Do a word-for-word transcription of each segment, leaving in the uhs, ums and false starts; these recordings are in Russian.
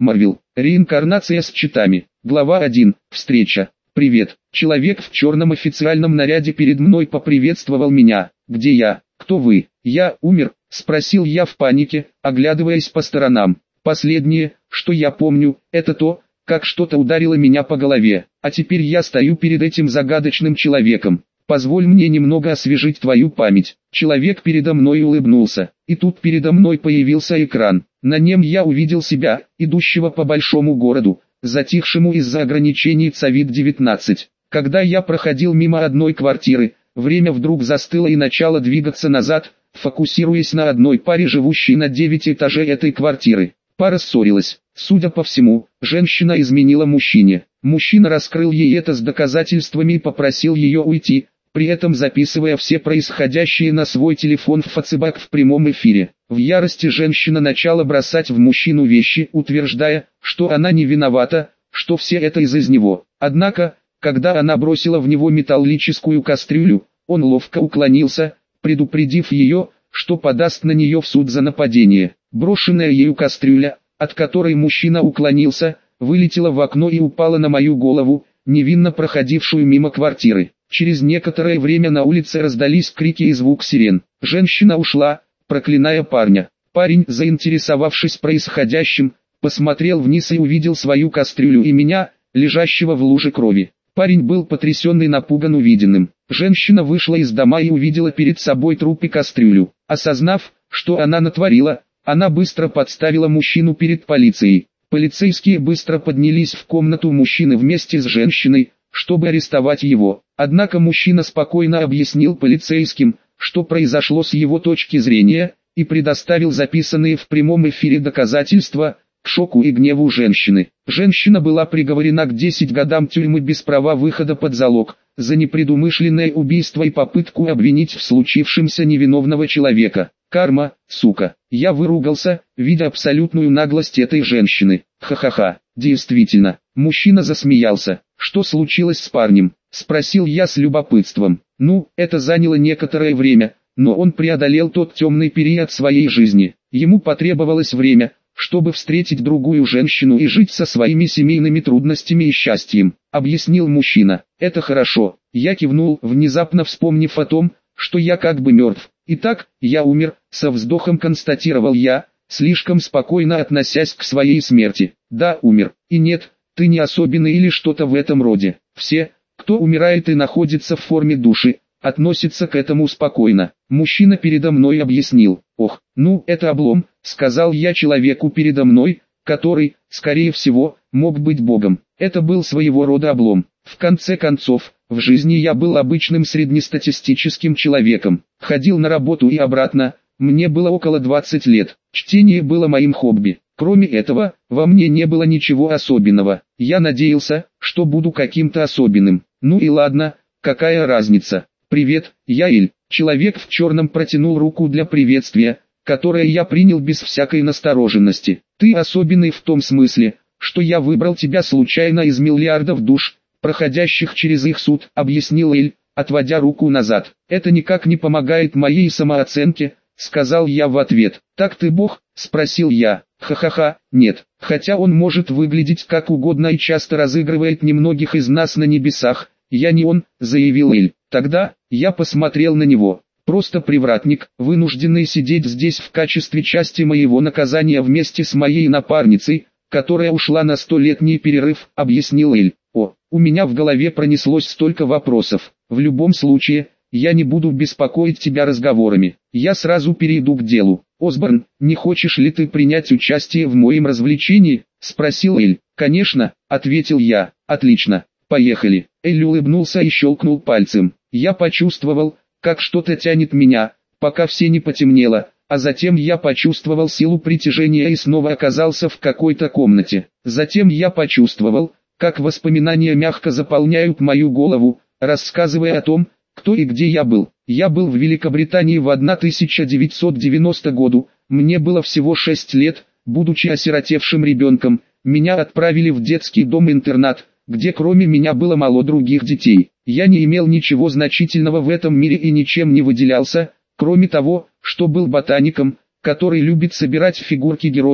Марвел. Реинкарнация с читами. Глава один. Встреча. Привет. Человек в черном официальном наряде перед мной поприветствовал меня. Где я? Кто вы? Я умер? Спросил я в панике, оглядываясь по сторонам. Последнее, что я помню, это то, как что-то ударило меня по голове. А теперь я стою перед этим загадочным человеком. Позволь мне немного освежить твою память. Человек передо мной улыбнулся, и тут передо мной появился экран. На нем я увидел себя, идущего по большому городу, затихшему из-за ограничений ковид девятнадцать. Когда я проходил мимо одной квартиры, время вдруг застыло и начало двигаться назад, фокусируясь на одной паре, живущей на девять этажей этой квартиры. Пара ссорилась. Судя по всему, женщина изменила мужчине. Мужчина раскрыл ей это с доказательствами и попросил ее уйти, при этом записывая все происходящее на свой телефон в фацебак в прямом эфире. В ярости женщина начала бросать в мужчину вещи, утверждая, что она не виновата, что все это из-за него. Однако, когда она бросила в него металлическую кастрюлю, он ловко уклонился, предупредив ее, что подаст на нее в суд за нападение. Брошенная ею кастрюля, от которой мужчина уклонился, вылетела в окно и упала на мою голову, невинно проходившую мимо квартиры. Через некоторое время на улице раздались крики и звук сирен. Женщина ушла, проклиная парня. Парень, заинтересовавшись происходящим, посмотрел вниз и увидел свою кастрюлю и меня, лежащего в луже крови. Парень был потрясен и напуган увиденным. Женщина вышла из дома и увидела перед собой труп и кастрюлю. Осознав, что она натворила, она быстро подставила мужчину перед полицией. Полицейские быстро поднялись в комнату мужчины вместе с женщиной, чтобы арестовать его. Однако мужчина спокойно объяснил полицейским, что произошло с его точки зрения, и предоставил записанные в прямом эфире доказательства, к шоку и гневу женщины. Женщина была приговорена к десяти годам тюрьмы без права выхода под залог, за непредумышленное убийство и попытку обвинить в случившемся невиновного человека. Карма, сука. Я выругался, видя абсолютную наглость этой женщины. Ха-ха-ха. Действительно. Мужчина засмеялся. Что случилось с парнем? Спросил я с любопытством. Ну, это заняло некоторое время, но он преодолел тот темный период своей жизни. Ему потребовалось время, чтобы встретить другую женщину и жить со своими семейными трудностями и счастьем, объяснил мужчина. Это хорошо. Я кивнул, внезапно вспомнив о том, что я как бы мертв. Итак, я умер, со вздохом констатировал я, слишком спокойно относясь к своей смерти. Да, умер. И нет, ты не особенный или что-то в этом роде. Все, кто умирает и находится в форме души, относятся к этому спокойно. Мужчина передо мной объяснил. Ох, ну это облом, сказал я человеку передо мной, который, скорее всего, мог быть Богом. Это был своего рода облом. В конце концов, в жизни я был обычным среднестатистическим человеком. Ходил на работу и обратно, мне было около двадцати лет. Чтение было моим хобби. Кроме этого, во мне не было ничего особенного. Я надеялся, что буду каким-то особенным. Ну и ладно, какая разница. Привет, я Эль. Человек в черном протянул руку для приветствия, которое я принял без всякой настороженности. Ты особенный в том смысле, что я выбрал тебя случайно из миллиардов душ, проходящих через их суд, объяснил Эль, отводя руку назад. Это никак не помогает моей самооценке, сказал я в ответ. Так ты Бог? Спросил я. Ха-ха-ха, нет. Хотя он может выглядеть как угодно и часто разыгрывает немногих из нас на небесах, я не он, заявил Эль. Тогда, я посмотрел на него. Просто привратник, вынужденный сидеть здесь в качестве части моего наказания вместе с моей напарницей, которая ушла на столетний перерыв, объяснил Эль. О, у меня в голове пронеслось столько вопросов. В любом случае, я не буду беспокоить тебя разговорами. Я сразу перейду к делу. Осборн, не хочешь ли ты принять участие в моем развлечении? Спросил Эль. Конечно, ответил я. Отлично, поехали. Эль улыбнулся и щелкнул пальцем. Я почувствовал, как что-то тянет меня, пока все не потемнело, а затем я почувствовал силу притяжения и снова оказался в какой-то комнате. Затем я почувствовал, как воспоминания мягко заполняют мою голову, рассказывая о том, кто и где я был. Я был в Великобритании в тысяча девятьсот девяностом году, мне было всего шесть лет, будучи осиротевшим ребенком, меня отправили в детский дом-интернат, где кроме меня было мало других детей. Я не имел ничего значительного в этом мире и ничем не выделялся, кроме того, что был ботаником, который любит собирать фигурки героев,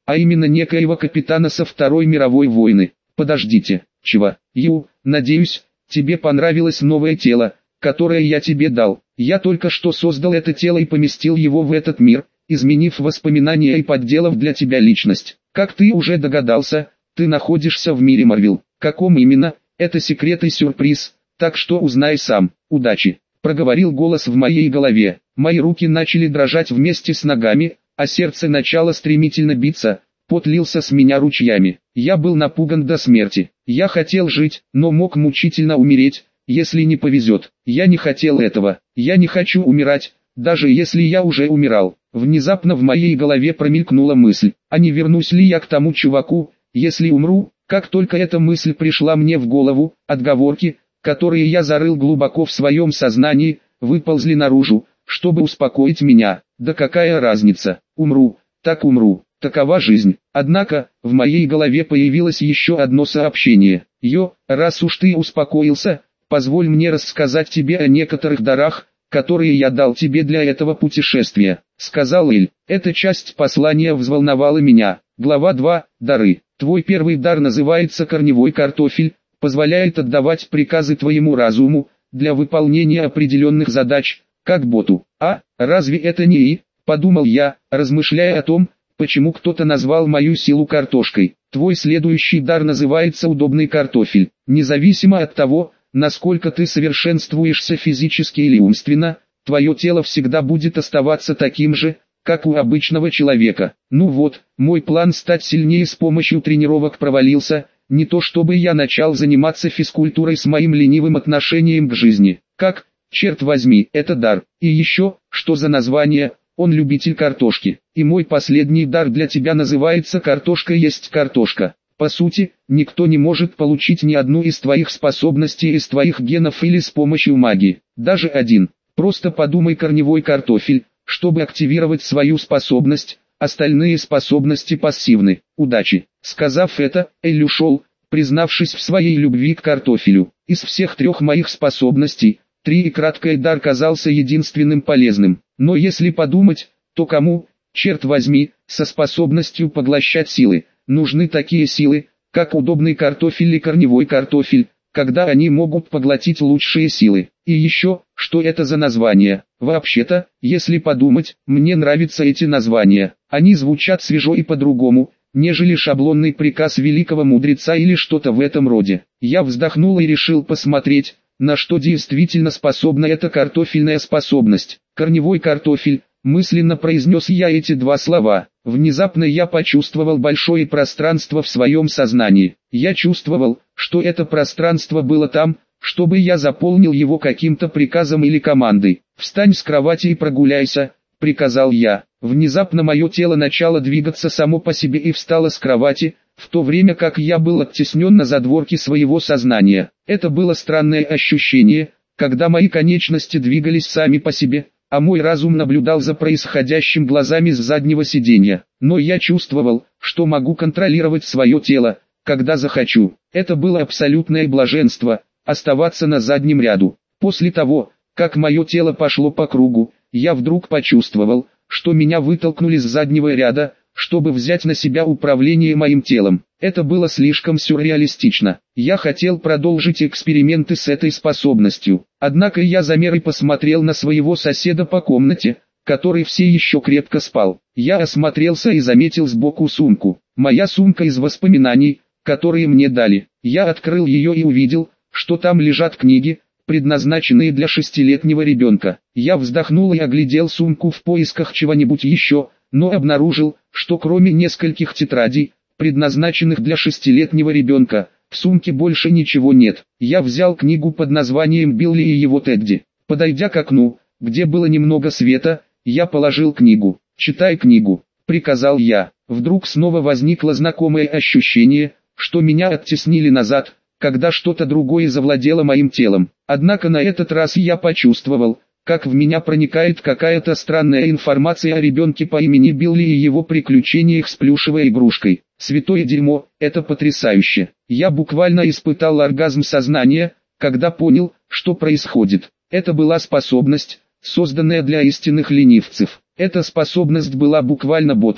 а именно некоего капитана со Второй мировой войны. Подождите, чего? Ю, надеюсь, тебе понравилось новое тело, которое я тебе дал. Я только что создал это тело и поместил его в этот мир, изменив воспоминания и подделав для тебя личность. Как ты уже догадался, ты находишься в мире Марвел. Каком именно, это секрет и сюрприз, так что узнай сам. Удачи, проговорил голос в моей голове. Мои руки начали дрожать вместе с ногами, а сердце начало стремительно биться, пот лился с меня ручьями. Я был напуган до смерти. Я хотел жить, но мог мучительно умереть, если не повезет. Я не хотел этого. Я не хочу умирать, даже если я уже умирал. Внезапно в моей голове промелькнула мысль, а не вернусь ли я к тому чуваку, если умру? Как только эта мысль пришла мне в голову, отговорки, которые я зарыл глубоко в своем сознании, выползли наружу, чтобы успокоить меня. Да какая разница, умру, так умру, такова жизнь. Однако, в моей голове появилось еще одно сообщение. Йо, раз уж ты успокоился, позволь мне рассказать тебе о некоторых дарах, которые я дал тебе для этого путешествия, сказал Эль. Эта часть послания взволновала меня. Глава два. Дары. Твой первый дар называется корневой картофель, позволяет отдавать приказы твоему разуму, для выполнения определенных задач, как боту. А, разве это не И? Подумал я, размышляя о том, почему кто-то назвал мою силу картошкой. Твой следующий дар называется удобный картофель. Независимо от того, насколько ты совершенствуешься физически или умственно, твое тело всегда будет оставаться таким же, как у обычного человека. Ну вот, мой план стать сильнее с помощью тренировок провалился, не то чтобы я начал заниматься физкультурой с моим ленивым отношением к жизни. Как, черт возьми, это дар. И еще, что за название, он любитель картошки. И мой последний дар для тебя называется картошка есть картошка. По сути, никто не может получить ни одну из твоих способностей из твоих генов или с помощью магии. Даже один. Просто подумай корневой картофель, чтобы активировать свою способность, остальные способности пассивны. Удачи. Сказав это, Эль ушел, признавшись в своей любви к картофелю. Из всех трех моих способностей, три и краткий дар казался единственным полезным. Но если подумать, то кому, черт возьми, со способностью поглощать силы, нужны такие силы, как удобный картофель и корневой картофель, когда они могут поглотить лучшие силы. И еще, что это за названия? Вообще-то, если подумать, мне нравятся эти названия. Они звучат свежо и по-другому, нежели шаблонный приказ великого мудреца или что-то в этом роде. Я вздохнул и решил посмотреть, на что действительно способна эта картофельная способность. Корневой картофель, мысленно произнес я эти два слова. Внезапно я почувствовал большое пространство в своем сознании. Я чувствовал, что это пространство было там, чтобы я заполнил его каким-то приказом или командой. «Встань с кровати и прогуляйся», — приказал я. Внезапно мое тело начало двигаться само по себе и встало с кровати, в то время как я был оттеснен на задворки своего сознания. Это было странное ощущение, когда мои конечности двигались сами по себе, а мой разум наблюдал за происходящим глазами с заднего сиденья. Но я чувствовал, что могу контролировать свое тело, когда захочу. Это было абсолютное блаженство, оставаться на заднем ряду. После того, как мое тело пошло по кругу, я вдруг почувствовал, что меня вытолкнули с заднего ряда, чтобы взять на себя управление моим телом. Это было слишком сюрреалистично. Я хотел продолжить эксперименты с этой способностью. Однако я замер и посмотрел на своего соседа по комнате, который все еще крепко спал. Я осмотрелся и заметил сбоку сумку. Моя сумка из воспоминаний, которые мне дали. Я открыл ее и увидел, что там лежат книги, предназначенные для шестилетнего ребенка. Я вздохнул и оглядел сумку в поисках чего-нибудь еще, но обнаружил, что кроме нескольких тетрадей, предназначенных для шестилетнего ребенка, в сумке больше ничего нет. Я взял книгу под названием «Билли и его Тедди». Подойдя к окну, где было немного света, я положил книгу. «Читай книгу», — приказал я. Вдруг снова возникло знакомое ощущение, что меня оттеснили назад, когда что-то другое завладело моим телом. Однако на этот раз я почувствовал, как в меня проникает какая-то странная информация о ребенке по имени Билли и его приключениях с плюшевой игрушкой. Святое дерьмо, это потрясающе. Я буквально испытал оргазм сознания, когда понял, что происходит. Это была способность, созданная для истинных ленивцев. Эта способность была буквально ботом,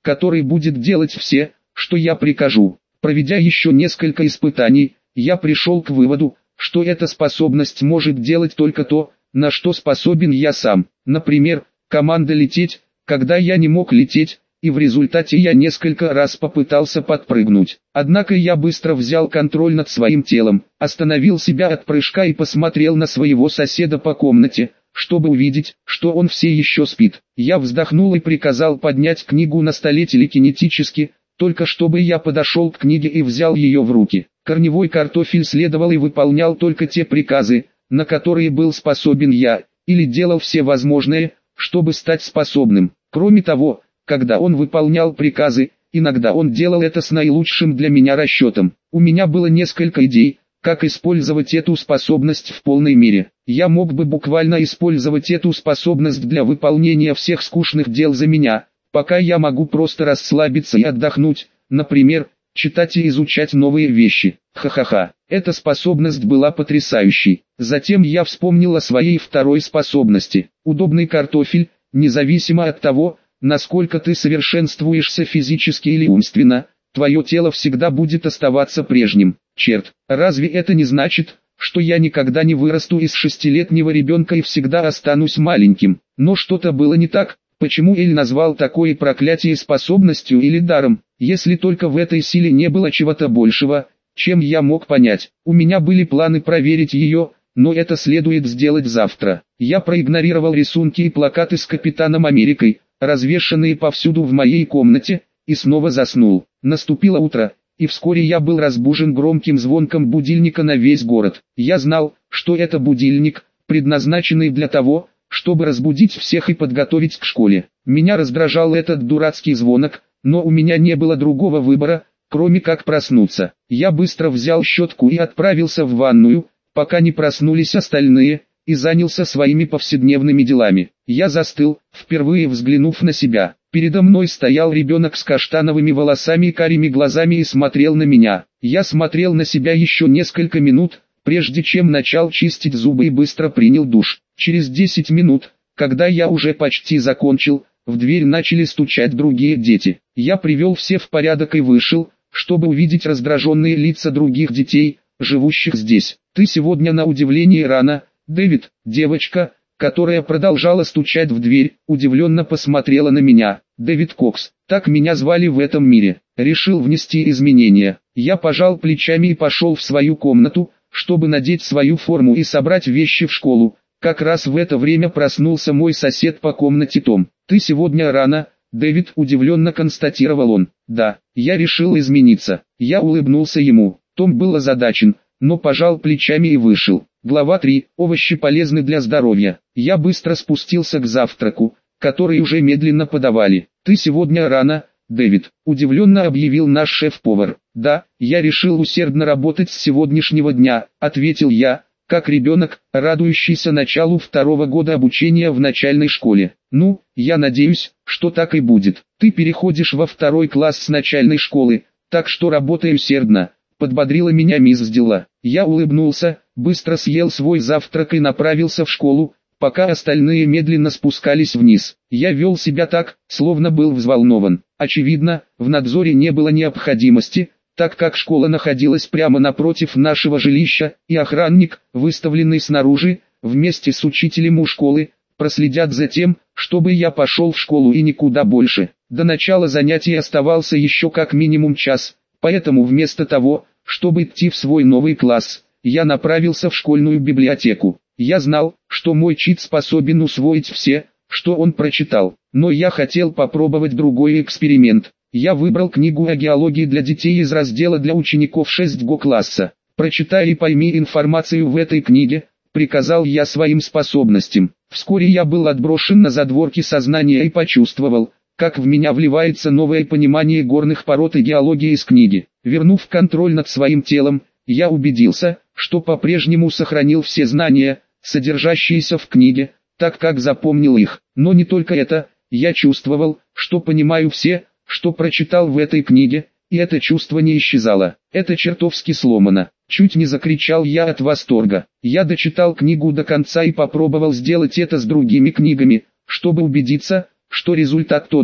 который будет делать все, что я прикажу. Проведя еще несколько испытаний, я пришел к выводу, что эта способность может делать только то, на что способен я сам. Например, команда лететь, когда я не мог лететь, и в результате я несколько раз попытался подпрыгнуть. Однако я быстро взял контроль над своим телом, остановил себя от прыжка и посмотрел на своего соседа по комнате, чтобы увидеть, что он все еще спит. Я вздохнул и приказал поднять книгу на столе телекинетически, только чтобы я подошел к книге и взял ее в руки. Корневой картофель следовал и выполнял только те приказы, на которые был способен я, или делал все возможное, чтобы стать способным. Кроме того, когда он выполнял приказы, иногда он делал это с наилучшим для меня расчетом. У меня было несколько идей, как использовать эту способность в полной мере. Я мог бы буквально использовать эту способность для выполнения всех скучных дел за меня, пока я могу просто расслабиться и отдохнуть, например, читать и изучать новые вещи. Ха-ха-ха, эта способность была потрясающей. Затем я вспомнил о своей второй способности. Удобный картофель, независимо от того, насколько ты совершенствуешься физически или умственно, твое тело всегда будет оставаться прежним. Черт, разве это не значит, что я никогда не вырасту из шестилетнего ребенка и всегда останусь маленьким? Но что-то было не так. Почему Эль назвал такое проклятие способностью или даром, если только в этой силе не было чего-то большего, чем я мог понять? У меня были планы проверить ее, но это следует сделать завтра. Я проигнорировал рисунки и плакаты с Капитаном Америкой, развешанные повсюду в моей комнате, и снова заснул. Наступило утро, и вскоре я был разбужен громким звонком будильника на весь город. Я знал, что это будильник, предназначенный для того, чтобы разбудить всех и подготовить к школе. Меня раздражал этот дурацкий звонок, но у меня не было другого выбора, кроме как проснуться. Я быстро взял щетку и отправился в ванную, пока не проснулись остальные, и занялся своими повседневными делами. Я застыл, впервые взглянув на себя. Передо мной стоял ребенок с каштановыми волосами и карими глазами и смотрел на меня. Я смотрел на себя еще несколько минут, прежде чем начал чистить зубы и быстро принял душ. Через десять минут, когда я уже почти закончил, в дверь начали стучать другие дети. Я привел все в порядок и вышел, чтобы увидеть раздраженные лица других детей, живущих здесь. «Ты сегодня на удивление рано, Дэвид». Девочка, которая продолжала стучать в дверь, удивленно посмотрела на меня. «Дэвид Кокс, так меня звали в этом мире». Решил внести изменения. Я пожал плечами и пошел в свою комнату, чтобы надеть свою форму и собрать вещи в школу. Как раз в это время проснулся мой сосед по комнате Том. «Ты сегодня рано, Дэвид», удивленно констатировал он. «Да, я решил измениться». Я улыбнулся ему. Том был озадачен, но пожал плечами и вышел. Глава три. Овощи полезны для здоровья. Я быстро спустился к завтраку, который уже медленно подавали. «Ты сегодня рано, Дэвид», удивленно объявил наш шеф-повар. «Да, я решил усердно работать с сегодняшнего дня», ответил я, как ребенок, радующийся началу второго года обучения в начальной школе. «Ну, я надеюсь, что так и будет. Ты переходишь во второй класс с начальной школы, так что работай усердно», подбодрила меня мисс Дилла. Я улыбнулся, быстро съел свой завтрак и направился в школу, пока остальные медленно спускались вниз. Я вел себя так, словно был взволнован. Очевидно, в надзоре не было необходимости, так как школа находилась прямо напротив нашего жилища, и охранник, выставленный снаружи, вместе с учителем у школы, проследят за тем, чтобы я пошел в школу и никуда больше. До начала занятий оставался еще как минимум час, поэтому вместо того, чтобы идти в свой новый класс, я направился в школьную библиотеку. Я знал, что мой чит способен усвоить все, что он прочитал, но я хотел попробовать другой эксперимент. Я выбрал книгу о геологии для детей из раздела для учеников шесть го класса. «Прочитай и пойми информацию в этой книге», приказал я своим способностям. Вскоре я был отброшен на задворки сознания и почувствовал, как в меня вливается новое понимание горных пород и геологии из книги. Вернув контроль над своим телом, я убедился, что по-прежнему сохранил все знания, содержащиеся в книге, так как запомнил их. Но не только это, я чувствовал, что понимаю все, что прочитал в этой книге, и это чувство не исчезало. Это чертовски сломано. Чуть не закричал я от восторга. Я дочитал книгу до конца и попробовал сделать это с другими книгами, чтобы убедиться, что результат тот же.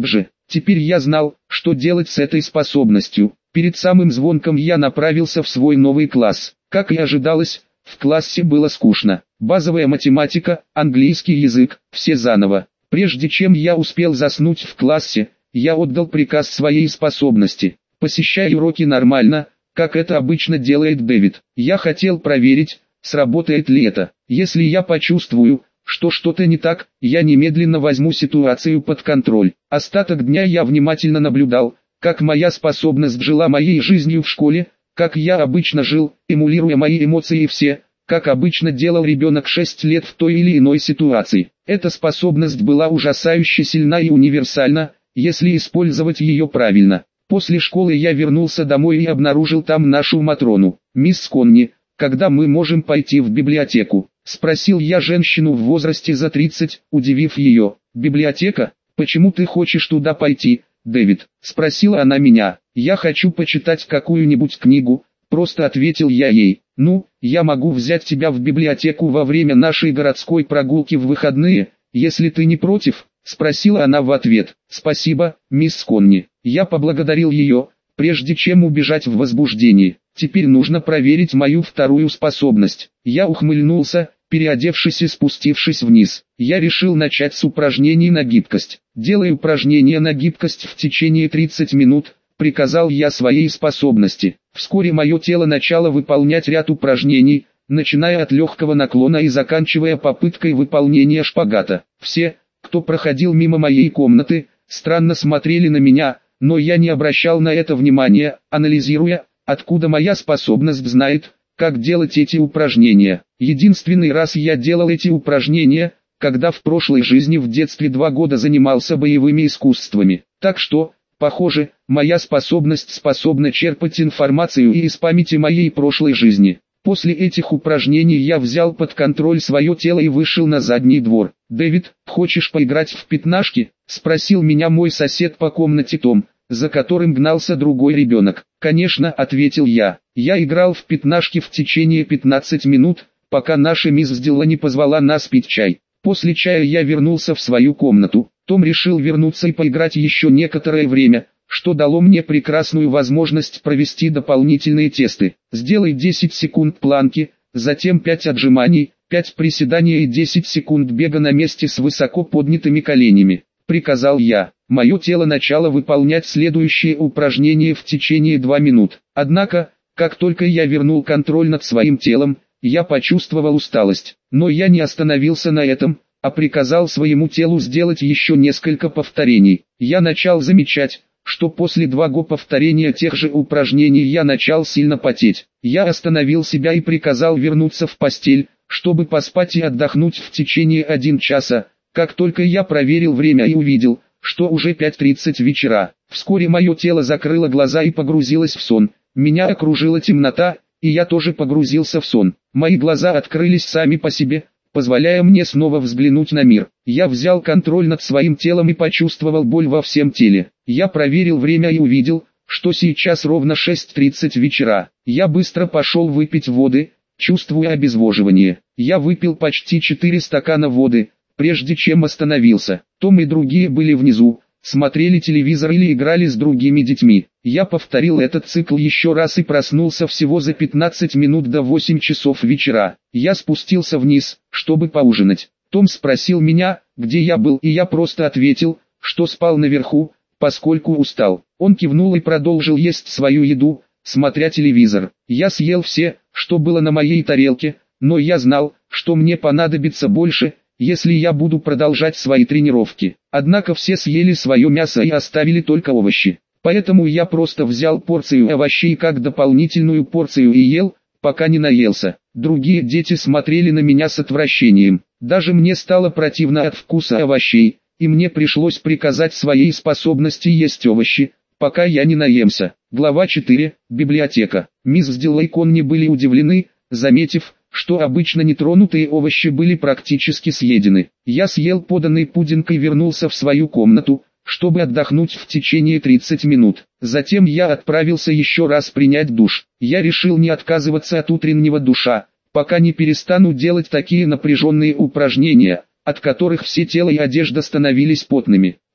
Теперь я знал, что делать с этой способностью. Перед самым звонком я направился в свой новый класс. Как и ожидалось, в классе было скучно. Базовая математика, английский язык, все заново. Прежде чем я успел заснуть в классе, я отдал приказ своей способности. Посещай уроки нормально, как это обычно делает Дэвид. Я хотел проверить, сработает ли это. Если я почувствую, что что-то не так, я немедленно возьму ситуацию под контроль. Остаток дня я внимательно наблюдал, как моя способность жила моей жизнью в школе, как я обычно жил, эмулируя мои эмоции и все, как обычно делал ребенок шесть лет в той или иной ситуации. Эта способность была ужасающе сильна и универсальна, если использовать ее правильно. После школы я вернулся домой и обнаружил там нашу Матрону. «Мисс Конни, когда мы можем пойти в библиотеку?» — спросил я женщину в возрасте за тридцать, удивив ее. «Библиотека? Почему ты хочешь туда пойти, Дэвид?» — спросила она меня. «Я хочу почитать какую-нибудь книгу», — просто ответил я ей. «Ну, я могу взять тебя в библиотеку во время нашей городской прогулки в выходные, если ты не против?» — спросила она в ответ. «Спасибо, мисс Конни». Я поблагодарил ее, прежде чем убежать в возбуждении. Теперь нужно проверить мою вторую способность. Я ухмыльнулся, переодевшись и спустившись вниз. Я решил начать с упражнений на гибкость. «Делай упражнения на гибкость в течение тридцати минут», — приказал я своей способности. Вскоре мое тело начало выполнять ряд упражнений, начиная от легкого наклона и заканчивая попыткой выполнения шпагата. Все, кто проходил мимо моей комнаты, странно смотрели на меня, но я не обращал на это внимания, анализируя, откуда моя способность знает, как делать эти упражнения. Единственный раз я делал эти упражнения, когда в прошлой жизни в детстве два года занимался боевыми искусствами. Так что, похоже, моя способность способна черпать информацию и из памяти моей прошлой жизни. После этих упражнений я взял под контроль свое тело и вышел на задний двор. «Дэвид, хочешь поиграть в пятнашки?» — спросил меня мой сосед по комнате Том, за которым гнался другой ребенок. «Конечно», — ответил я. Я играл в пятнашки в течение пятнадцати минут, пока наша мисс Дилла не позвала нас пить чай. После чая я вернулся в свою комнату. Том решил вернуться и поиграть еще некоторое время, что дало мне прекрасную возможность провести дополнительные тесты. «Сделай десять секунд планки, затем пять отжиманий, пять приседаний и десять секунд бега на месте с высоко поднятыми коленями», — приказал я. Мое тело начало выполнять следующие упражнения в течение двух минут. Однако, как только я вернул контроль над своим телом, я почувствовал усталость. Но я не остановился на этом, а приказал своему телу сделать еще несколько повторений. Я начал замечать, что после двух повторения тех же упражнений я начал сильно потеть. Я остановил себя и приказал вернуться в постель, чтобы поспать и отдохнуть в течение одного часа. Как только я проверил время и увидел, что уже пять тридцать вечера, вскоре мое тело закрыло глаза и погрузилось в сон. Меня окружила темнота, и я тоже погрузился в сон. Мои глаза открылись сами по себе, позволяя мне снова взглянуть на мир. Я взял контроль над своим телом и почувствовал боль во всем теле. Я проверил время и увидел, что сейчас ровно шесть тридцать вечера. Я быстро пошел выпить воды, чувствуя обезвоживание. Я выпил почти четыре стакана воды, прежде чем остановился. Том и другие были внизу, смотрели телевизор или играли с другими детьми. Я повторил этот цикл еще раз и проснулся всего за пятнадцать минут до восьми часов вечера. Я спустился вниз, чтобы поужинать. Том спросил меня, где я был, и я просто ответил, что спал наверху, поскольку устал. Он кивнул и продолжил есть свою еду, смотря телевизор. Я съел все, что было на моей тарелке, но я знал, что мне понадобится больше, если я буду продолжать свои тренировки. Однако все съели свое мясо и оставили только овощи. Поэтому я просто взял порцию овощей как дополнительную порцию и ел, пока не наелся. Другие дети смотрели на меня с отвращением. Даже мне стало противно от вкуса овощей, и мне пришлось приказать своей способности есть овощи, пока я не наемся. Глава четыре. Библиотека. Мисс Дилла и Конни были удивлены, заметив, что обычно нетронутые овощи были практически съедены. Я съел поданный пудинг и вернулся в свою комнату, чтобы отдохнуть в течение тридцати минут. Затем я отправился еще раз принять душ. Я решил не отказываться от утреннего душа, пока не перестану делать такие напряженные упражнения, от которых все тело и одежда становились потными.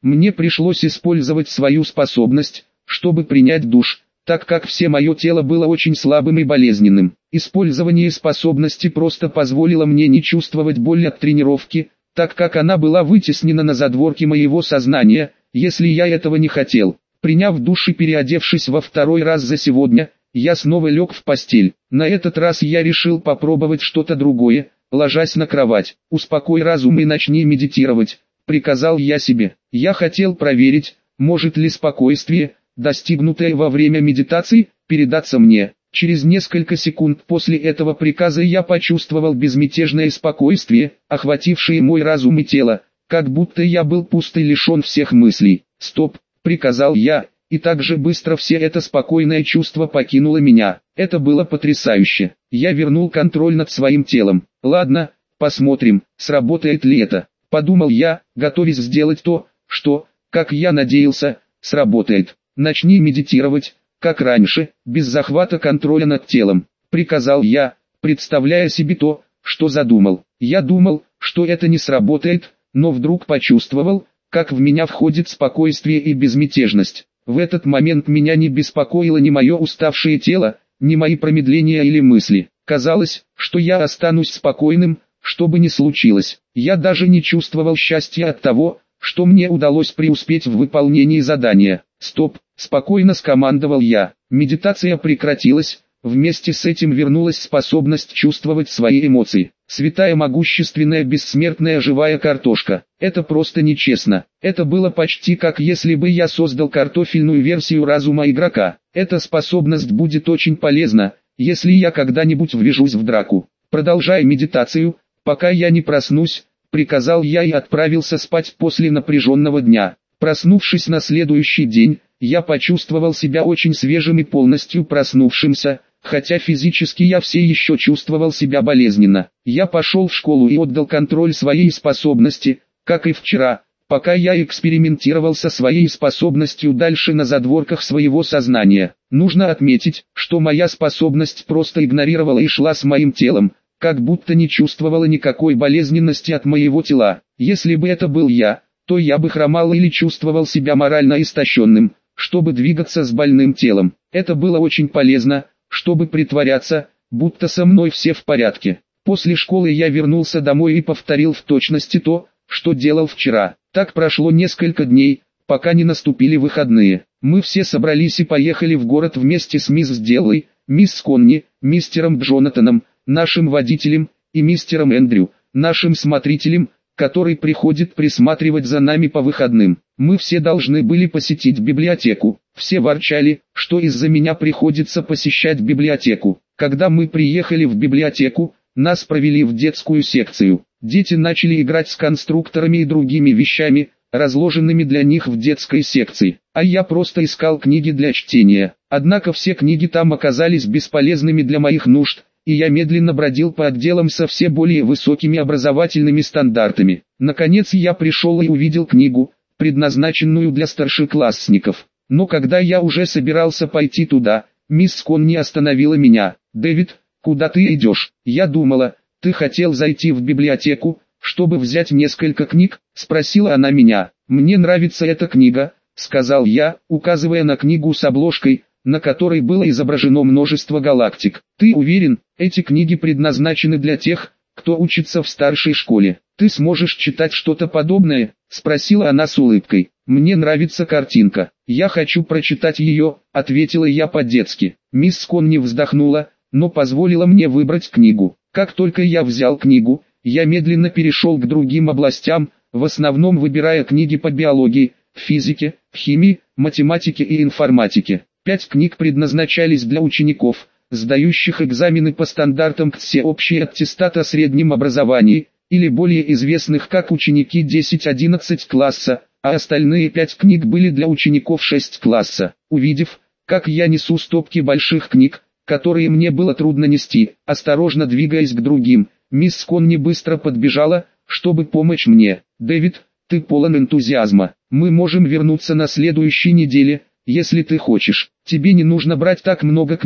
Мне пришлось использовать свою способность, чтобы принять душ, так как все мое тело было очень слабым и болезненным. Использование способности просто позволило мне не чувствовать боль от тренировки, так как она была вытеснена на задворки моего сознания, если я этого не хотел. Приняв душ и переодевшись во второй раз за сегодня, я снова лег в постель. На этот раз я решил попробовать что-то другое, ложась на кровать. «Успокой разум и начни медитировать», — приказал я себе. Я хотел проверить, может ли спокойствие, достигнутое во время медитации, передаться мне. Через несколько секунд после этого приказа я почувствовал безмятежное спокойствие, охватившее мой разум и тело, как будто я был пуст и лишен всех мыслей. «Стоп», — приказал я, и так же быстро все это спокойное чувство покинуло меня. Это было потрясающе. Я вернул контроль над своим телом. Ладно, посмотрим, сработает ли это. Подумал я, готовясь сделать то, что, как я надеялся, сработает. «Начни медитировать, как раньше, без захвата контроля над телом», — приказал я, представляя себе то, что задумал. Я думал, что это не сработает, но вдруг почувствовал, как в меня входит спокойствие и безмятежность. В этот момент меня не беспокоило ни мое уставшее тело, ни мои промедления или мысли. Казалось, что я останусь спокойным, что бы ни случилось. Я даже не чувствовал счастья от того, что мне удалось преуспеть в выполнении задания. «Стоп», — спокойно скомандовал я. Медитация прекратилась, вместе с этим вернулась способность чувствовать свои эмоции. Святая могущественная бессмертная живая картошка. Это просто нечестно. Это было почти как если бы я создал картофельную версию разума игрока. Эта способность будет очень полезна, если я когда-нибудь ввяжусь в драку. Продолжая медитацию, пока я не проснусь, приказал я и отправился спать после напряженного дня. Проснувшись на следующий день, я почувствовал себя очень свежим и полностью проснувшимся, хотя физически я все еще чувствовал себя болезненно. Я пошел в школу и отдал контроль своей способности, как и вчера, пока я экспериментировал со своей способностью дальше на задворках своего сознания. Нужно отметить, что моя способность просто игнорировала и шла с моим телом, как будто не чувствовала никакой болезненности от моего тела. Если бы это был я, то я бы хромал или чувствовал себя морально истощенным, чтобы двигаться с больным телом. Это было очень полезно, чтобы притворяться, будто со мной все в порядке. После школы я вернулся домой и повторил в точности то, что делал вчера. Так прошло несколько дней, пока не наступили выходные. Мы все собрались и поехали в город вместе с мисс Деллой, мисс Конни, мистером Джонатаном, нашим водителем, и мистером Эндрю, нашим смотрителем, который приходит присматривать за нами по выходным. Мы все должны были посетить библиотеку. Все ворчали, что из-за меня приходится посещать библиотеку. Когда мы приехали в библиотеку, нас провели в детскую секцию. Дети начали играть с конструкторами и другими вещами, разложенными для них в детской секции. А я просто искал книги для чтения. Однако все книги там оказались бесполезными для моих нужд, и я медленно бродил по отделам со все более высокими образовательными стандартами. Наконец я пришел и увидел книгу, предназначенную для старшеклассников. Но когда я уже собирался пойти туда, мисс Конни остановила меня. «Дэвид, куда ты идешь?» «Я думала, ты хотел зайти в библиотеку, чтобы взять несколько книг?» — спросила она меня. «Мне нравится эта книга», — сказал я, указывая на книгу с обложкой, на которой было изображено множество галактик. «Ты уверен, эти книги предназначены для тех, кто учится в старшей школе? Ты сможешь читать что-то подобное?» — спросила она с улыбкой. «Мне нравится картинка. Я хочу прочитать ее», — ответила я по-детски. Мисс Конни вздохнула, но позволила мне выбрать книгу. Как только я взял книгу, я медленно перешел к другим областям, в основном выбирая книги по биологии, физике, химии, математике и информатике. Пять книг предназначались для учеников, сдающих экзамены по стандартам КТСЕ общий аттестат о среднем образовании, или более известных как ученики десять-одиннадцать класса, а остальные пять книг были для учеников шесть класса. Увидев, как я несу стопки больших книг, которые мне было трудно нести, осторожно двигаясь к другим, мисс Конни быстро подбежала, чтобы помочь мне. «Дэвид, ты полон энтузиазма. Мы можем вернуться на следующей неделе, если ты хочешь. Тебе не нужно брать так много книг», —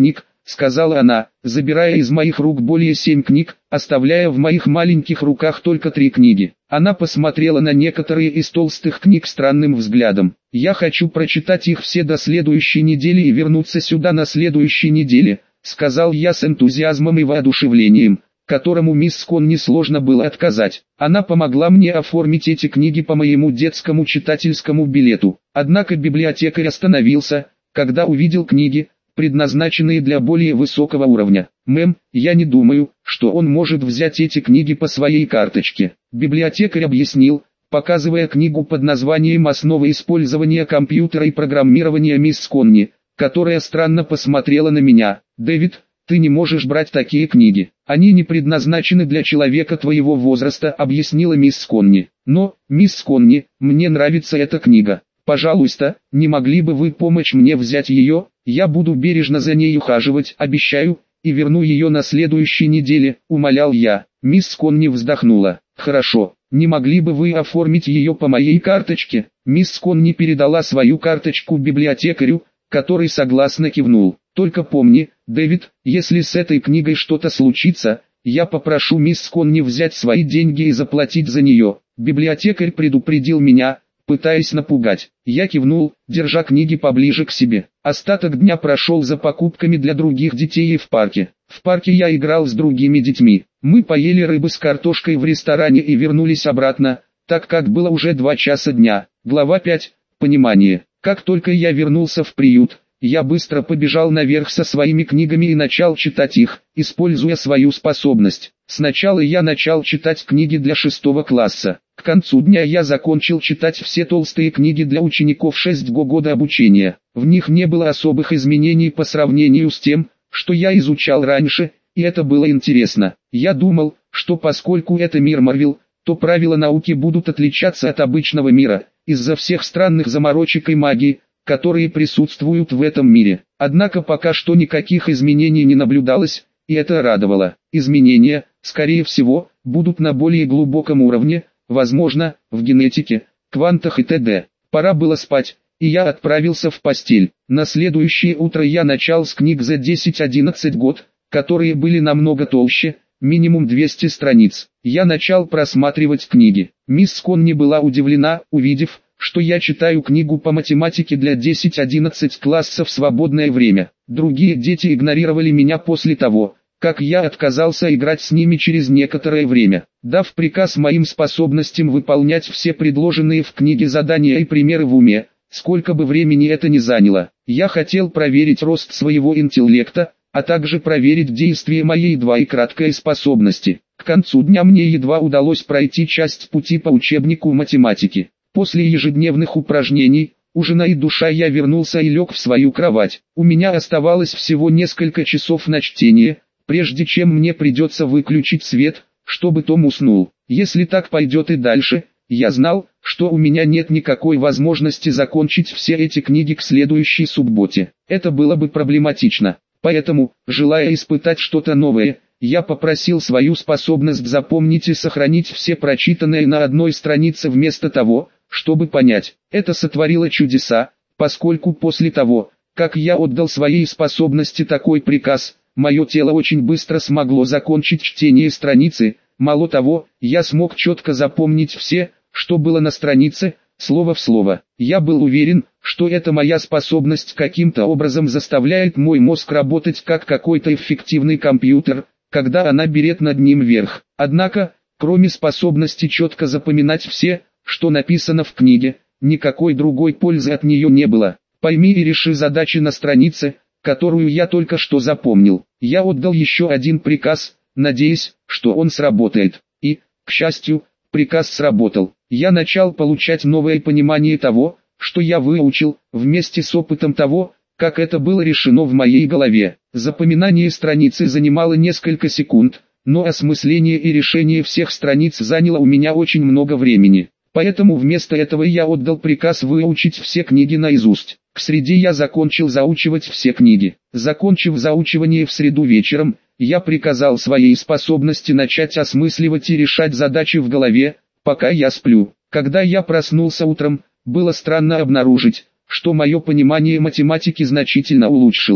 сказала она, забирая из моих рук более семь книг, оставляя в моих маленьких руках только три книги. Она посмотрела на некоторые из толстых книг странным взглядом. «Я хочу прочитать их все до следующей недели и вернуться сюда на следующей неделе», сказал я с энтузиазмом и воодушевлением, которому мисс Конни сложно было отказать. Она помогла мне оформить эти книги по моему детскому читательскому билету. Однако библиотекарь остановился, когда увидел книги, предназначенные для более высокого уровня. «Мэм, я не думаю, что он может взять эти книги по своей карточке». Библиотекарь объяснил, показывая книгу под названием «Основы использования компьютера и программирования мисс Конни», которая странно посмотрела на меня. «Дэвид, ты не можешь брать такие книги. Они не предназначены для человека твоего возраста», объяснила мисс Конни. «Но, мисс Конни, мне нравится эта книга. Пожалуйста, не могли бы вы помочь мне взять ее? Я буду бережно за ней ухаживать, обещаю, и верну ее на следующей неделе», умолял я. Мисс Конни вздохнула. «Хорошо, не могли бы вы оформить ее по моей карточке?» Мисс Конни передала свою карточку библиотекарю, который согласно кивнул. «Только помни, Дэвид, если с этой книгой что-то случится, я попрошу мисс Конни взять свои деньги и заплатить за нее». Библиотекарь предупредил меня, пытаясь напугать. Я кивнул, держа книги поближе к себе. Остаток дня прошел за покупками для других детей и в парке. В парке я играл с другими детьми. Мы поели рыбы с картошкой в ресторане и вернулись обратно, так как было уже два часа дня. Глава пять. Понимание. Как только я вернулся в приют, я быстро побежал наверх со своими книгами и начал читать их, используя свою способность. Сначала я начал читать книги для шестого класса. К концу дня я закончил читать все толстые книги для учеников шестого года обучения. В них не было особых изменений по сравнению с тем, что я изучал раньше, и это было интересно. Я думал, что поскольку это мир Марвел, то правила науки будут отличаться от обычного мира, из-за всех странных заморочек и магии, которые присутствуют в этом мире. Однако пока что никаких изменений не наблюдалось, и это радовало. Изменения, скорее всего, будут на более глубоком уровне, возможно, в генетике, квантах и т.д. Пора было спать, и я отправился в постель. На следующее утро я начал с книг за десять одиннадцать год, которые были намного толще, минимум двести страниц. Я начал просматривать книги. Мисс Конни была удивлена, увидев, что я читаю книгу по математике для десять одиннадцать класса в свободное время. Другие дети игнорировали меня после того, как я отказался играть с ними через некоторое время. Дав приказ моим способностям выполнять все предложенные в книге задания и примеры в уме, сколько бы времени это ни заняло, я хотел проверить рост своего интеллекта, а также проверить действие моей двоекратной способности. К концу дня мне едва удалось пройти часть пути по учебнику математики. После ежедневных упражнений, ужина и душа я вернулся и лег в свою кровать. У меня оставалось всего несколько часов на чтение, прежде чем мне придется выключить свет, чтобы Том уснул. Если так пойдет и дальше, я знал, что у меня нет никакой возможности закончить все эти книги к следующей субботе. Это было бы проблематично. Поэтому, желая испытать что-то новое, я попросил свою способность запомнить и сохранить все прочитанное на одной странице вместо того, чтобы понять. Это сотворило чудеса, поскольку после того, как я отдал своей способности такой приказ, мое тело очень быстро смогло закончить чтение страницы. Мало того, я смог четко запомнить все, что было на странице, слово в слово. Я был уверен, что эта моя способность каким-то образом заставляет мой мозг работать как какой-то эффективный компьютер, когда она берет над ним верх. Однако, кроме способности четко запоминать все, что написано в книге, никакой другой пользы от нее не было. Пойми и реши задачи на странице, которую я только что запомнил. Я отдал еще один приказ, надеясь, что он сработает. И, к счастью, приказ сработал. Я начал получать новое понимание того, что я выучил, вместе с опытом того, как это было решено в моей голове. Запоминание страницы занимало несколько секунд, но осмысление и решение всех страниц заняло у меня очень много времени. Поэтому вместо этого я отдал приказ выучить все книги наизусть. К среде я закончил заучивать все книги. Закончив заучивание в среду вечером, я приказал своей способности начать осмысливать и решать задачи в голове, пока я сплю. Когда я проснулся утром, было странно обнаружить, что мое понимание математики значительно улучшилось.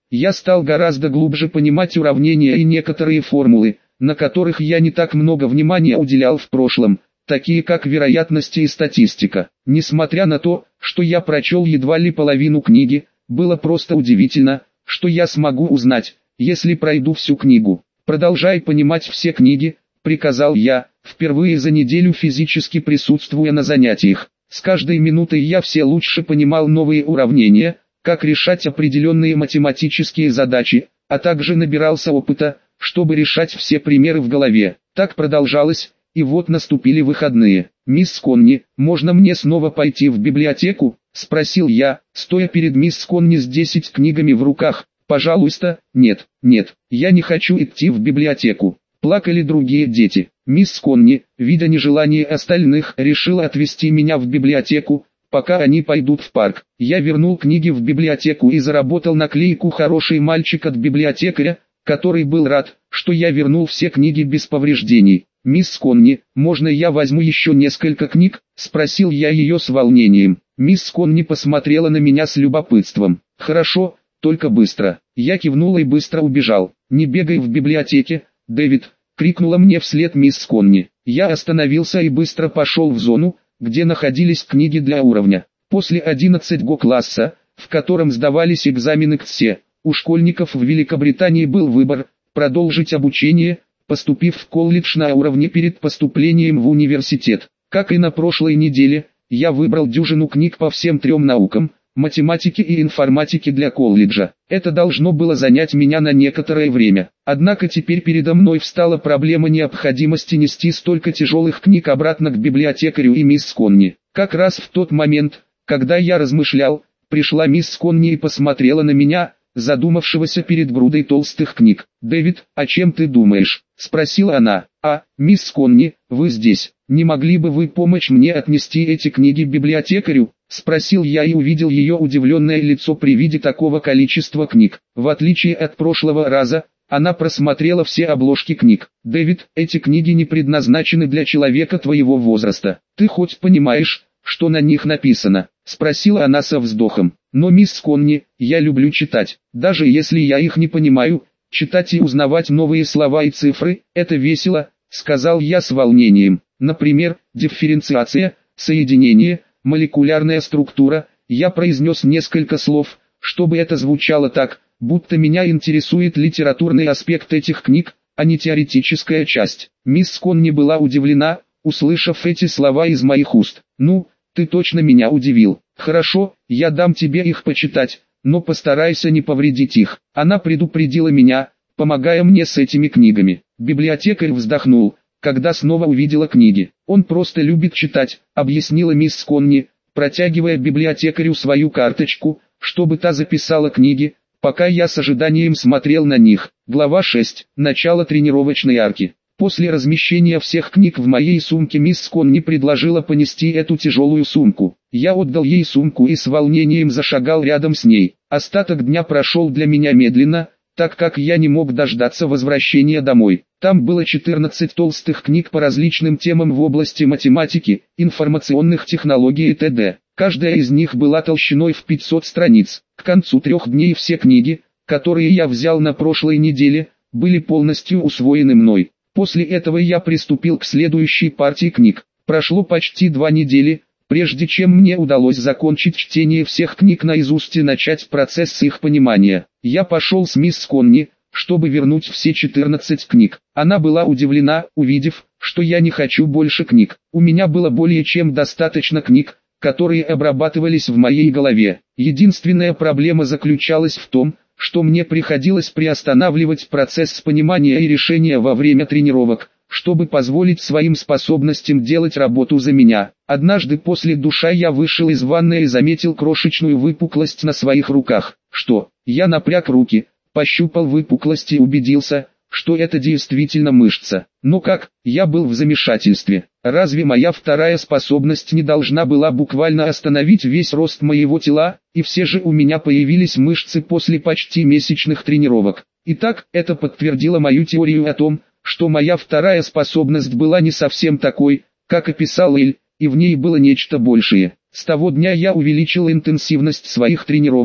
я стал гораздо глубже понимать уравнения и некоторые формулы, на которых я не так много внимания уделял в прошлом, такие как вероятности и статистика. Несмотря на то, что я прочел едва ли половину книги, было просто удивительно, что я смогу узнать, если пройду всю книгу. «Продолжай понимать все книги», — приказал я, впервые за неделю физически присутствуя на занятиях. С каждой минутой я все лучше понимал новые уравнения, как решать определенные математические задачи, а также набирался опыта, чтобы решать все примеры в голове. Так продолжалось, и вот наступили выходные. «Мисс Конни, можно мне снова пойти в библиотеку?» — спросил я, стоя перед мисс Конни с десять книгами в руках. «Пожалуйста, нет, нет, я не хочу идти в библиотеку». Плакали другие дети. Мисс Конни, видя нежелание остальных, решила отвезти меня в библиотеку, пока они пойдут в парк. Я вернул книги в библиотеку и заработал наклейку «Хороший мальчик» от библиотекаря, который был рад, что я вернул все книги без повреждений. «Мисс Конни, можно я возьму еще несколько книг?» — спросил я ее с волнением. Мисс Конни посмотрела на меня с любопытством. «Хорошо, только быстро». Я кивнул и быстро убежал. «Не бегай в библиотеке, Дэвид!» — крикнула мне вслед мисс Конни. Я остановился и быстро пошел в зону, где находились книги для уровня. После одиннадцатого класса, в котором сдавались экзамены к ТСЕ, у школьников в Великобритании был выбор – продолжить обучение, поступив в колледж на уровне перед поступлением в университет. Как и на прошлой неделе, я выбрал дюжину книг по всем трем наукам – математике и информатике для колледжа. Это должно было занять меня на некоторое время. Однако теперь передо мной встала проблема необходимости нести столько тяжелых книг обратно к библиотекарю и мисс Конни. Как раз в тот момент, когда я размышлял, пришла мисс Конни и посмотрела на меня, задумавшегося перед грудой толстых книг. «Дэвид, о чем ты думаешь?» — спросила она. «А, мисс Конни, вы здесь. Не могли бы вы помочь мне отнести эти книги библиотекарю?» — спросил я и увидел ее удивленное лицо при виде такого количества книг. В отличие от прошлого раза, она просмотрела все обложки книг. «Дэвид, эти книги не предназначены для человека твоего возраста. Ты хоть понимаешь, что на них написано?» — спросила она со вздохом. «Но, мисс Конни, я люблю читать. Даже если я их не понимаю, читать и узнавать новые слова и цифры – это весело», — сказал я с волнением. Например, дифференциация, соединение, молекулярная структура. Я произнес несколько слов, чтобы это звучало так, будто меня интересует литературный аспект этих книг, а не теоретическая часть. Мисс Конни была удивлена, услышав эти слова из моих уст. «Ну, ты точно меня удивил. Хорошо, я дам тебе их почитать, но постарайся не повредить их». Она предупредила меня, помогая мне с этими книгами. Библиотекарь вздохнул, когда снова увидела книги. «Он просто любит читать», — объяснила мисс Конни, протягивая библиотекарю свою карточку, чтобы та записала книги, пока я с ожиданием смотрел на них. Глава шесть. Начало тренировочной арки. После размещения всех книг в моей сумке мисс Конни предложила понести эту тяжелую сумку. Я отдал ей сумку и с волнением зашагал рядом с ней. Остаток дня прошел для меня медленно, так как я не мог дождаться возвращения домой. Там было четырнадцать толстых книг по различным темам в области математики, информационных технологий и т.д. Каждая из них была толщиной в пятьсот страниц. К концу трех дней все книги, которые я взял на прошлой неделе, были полностью усвоены мной. После этого я приступил к следующей партии книг. Прошло почти два недели, прежде чем мне удалось закончить чтение всех книг наизусть и начать процесс их понимания. Я пошел с мисс Конни, чтобы вернуть все четырнадцать книг. Она была удивлена, увидев, что я не хочу больше книг. У меня было более чем достаточно книг, которые обрабатывались в моей голове. Единственная проблема заключалась в том, что мне приходилось приостанавливать процесс понимания и решения во время тренировок, чтобы позволить своим способностям делать работу за меня. Однажды после душа я вышел из ванной и заметил крошечную выпуклость на своих руках. Что? Я напряг руки, пощупал выпуклость и убедился, что это действительно мышца. Но как? Я был в замешательстве. Разве моя вторая способность не должна была буквально остановить весь рост моего тела, и все же у меня появились мышцы после почти месячных тренировок. Итак, это подтвердило мою теорию о том, что моя вторая способность была не совсем такой, как описал Эль, и в ней было нечто большее. С того дня я увеличил интенсивность своих тренировок,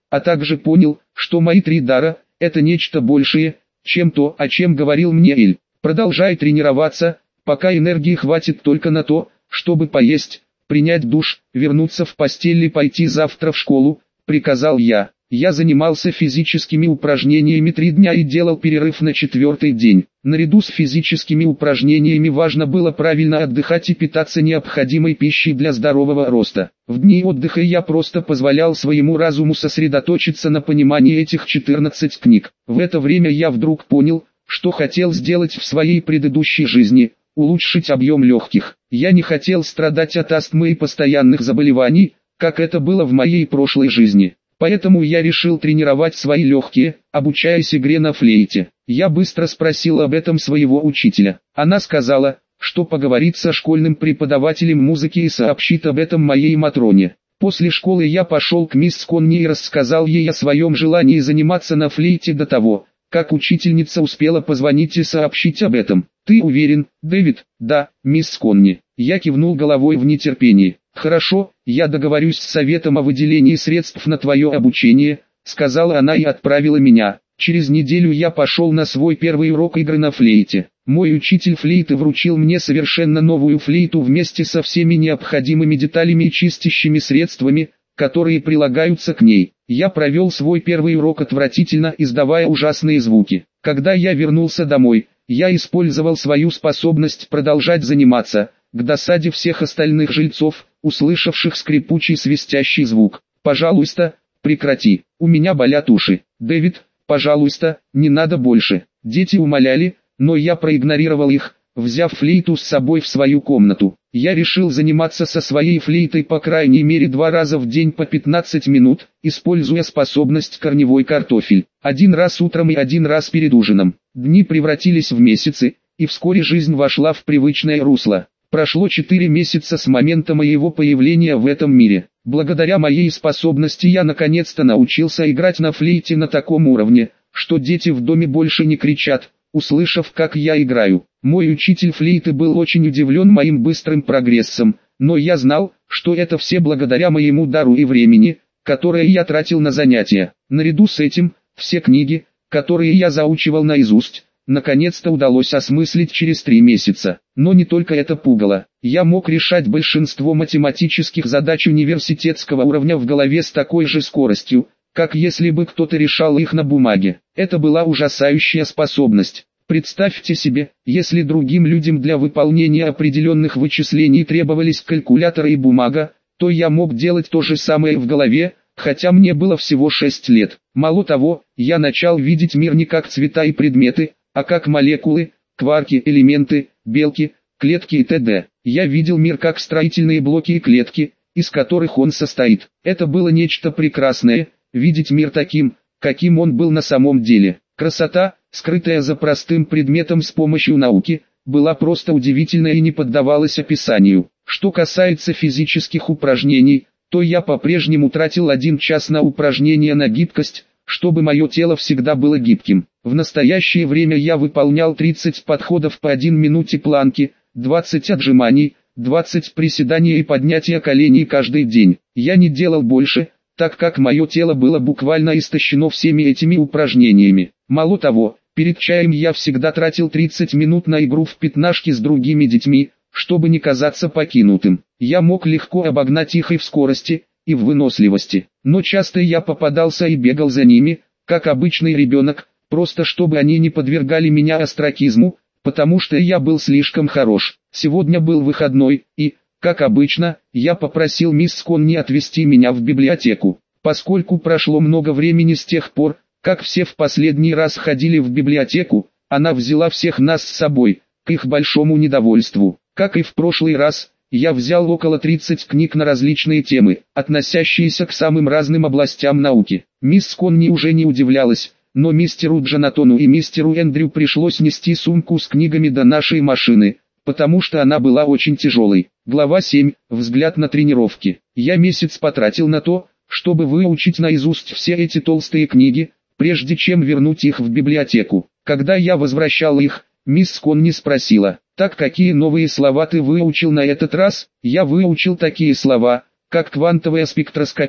а также понял, что мои три дара – это нечто большее, чем то, о чем говорил мне Эль. Продолжай тренироваться, пока энергии хватит только на то, чтобы поесть, принять душ, вернуться в постель и пойти завтра в школу, приказал я. Я занимался физическими упражнениями три дня и делал перерыв на четвертый день. Наряду с физическими упражнениями важно было правильно отдыхать и питаться необходимой пищей для здорового роста. В дни отдыха я просто позволял своему разуму сосредоточиться на понимании этих четырнадцати книг. В это время я вдруг понял, что хотел сделать в своей предыдущей жизни – улучшить объем легких. Я не хотел страдать от астмы и постоянных заболеваний, как это было в моей прошлой жизни. Поэтому я решил тренировать свои легкие, обучаясь игре на флейте. Я быстро спросил об этом своего учителя. Она сказала, что поговорит со школьным преподавателем музыки и сообщит об этом моей Матроне. После школы я пошел к мисс Конни и рассказал ей о своем желании заниматься на флейте до того, как учительница успела позвонить и сообщить об этом. «Ты уверен, Дэвид?» «Да, мисс Конни». Я кивнул головой в нетерпении. «Хорошо, я договорюсь с советом о выделении средств на твое обучение», сказала она и отправила меня. Через неделю я пошел на свой первый урок игры на флейте. Мой учитель флейты вручил мне совершенно новую флейту вместе со всеми необходимыми деталями и чистящими средствами, которые прилагаются к ней. Я провел свой первый урок отвратительно, издавая ужасные звуки. Когда я вернулся домой, я использовал свою способность продолжать заниматься, к досаде всех остальных жильцов, услышавших скрипучий свистящий звук. «Пожалуйста, прекрати, у меня болят уши. Дэвид, пожалуйста, не надо больше». Дети умоляли, но я проигнорировал их, взяв флейту с собой в свою комнату. Я решил заниматься со своей флейтой по крайней мере два раза в день по пятнадцать минут, используя способность корневой картофель. Один раз утром и один раз перед ужином. Дни превратились в месяцы, и вскоре жизнь вошла в привычное русло. Прошло четыре месяца с момента моего появления в этом мире. Благодаря моей способности я наконец-то научился играть на флейте на таком уровне, что дети в доме больше не кричат, услышав, как я играю. Мой учитель флейты был очень удивлен моим быстрым прогрессом, но я знал, что это все благодаря моему дару и времени, которое я тратил на занятия. Наряду с этим, все книги, которые я заучивал наизусть, наконец-то удалось осмыслить через три месяца. Но не только это пугало. Я мог решать большинство математических задач университетского уровня в голове с такой же скоростью, как если бы кто-то решал их на бумаге. Это была ужасающая способность. Представьте себе, если другим людям для выполнения определенных вычислений требовались калькуляторы и бумага, то я мог делать то же самое в голове, хотя мне было всего шесть лет. Мало того, я начал видеть мир не как цвета и предметы, а как молекулы, кварки, элементы, белки, клетки и т.д. Я видел мир как строительные блоки и клетки, из которых он состоит. Это было нечто прекрасное, видеть мир таким, каким он был на самом деле. Красота, скрытая за простым предметом с помощью науки, была просто удивительной и не поддавалась описанию. Что касается физических упражнений, то я по-прежнему тратил один час на упражнения на гибкость, чтобы мое тело всегда было гибким. В настоящее время я выполнял тридцать подходов по одной минуте планки, двадцать отжиманий, двадцать приседаний и поднятия коленей каждый день. Я не делал больше, так как мое тело было буквально истощено всеми этими упражнениями. Мало того, перед чаем я всегда тратил тридцать минут на игру в пятнашки с другими детьми, чтобы не казаться покинутым. Я мог легко обогнать их и в скорости, и в выносливости. Но часто я попадался и бегал за ними, как обычный ребенок, просто чтобы они не подвергали меня остракизму, потому что я был слишком хорош. Сегодня был выходной, и, как обычно, я попросил мисс Конни отвезти меня в библиотеку. Поскольку прошло много времени с тех пор, как все в последний раз ходили в библиотеку, она взяла всех нас с собой, к их большому недовольству. Как и в прошлый раз, я взял около тридцати книг на различные темы, относящиеся к самым разным областям науки. Мисс Конни уже не удивлялась, но мистеру Джонатану и мистеру Эндрю пришлось нести сумку с книгами до нашей машины, потому что она была очень тяжелой. Глава семь. Взгляд на тренировки. Я месяц потратил на то, чтобы выучить наизусть все эти толстые книги, прежде чем вернуть их в библиотеку. Когда я возвращал их, мисс Конни спросила: «Так какие новые слова ты выучил на этот раз?» «Я выучил такие слова, как квантовая спектроскопия,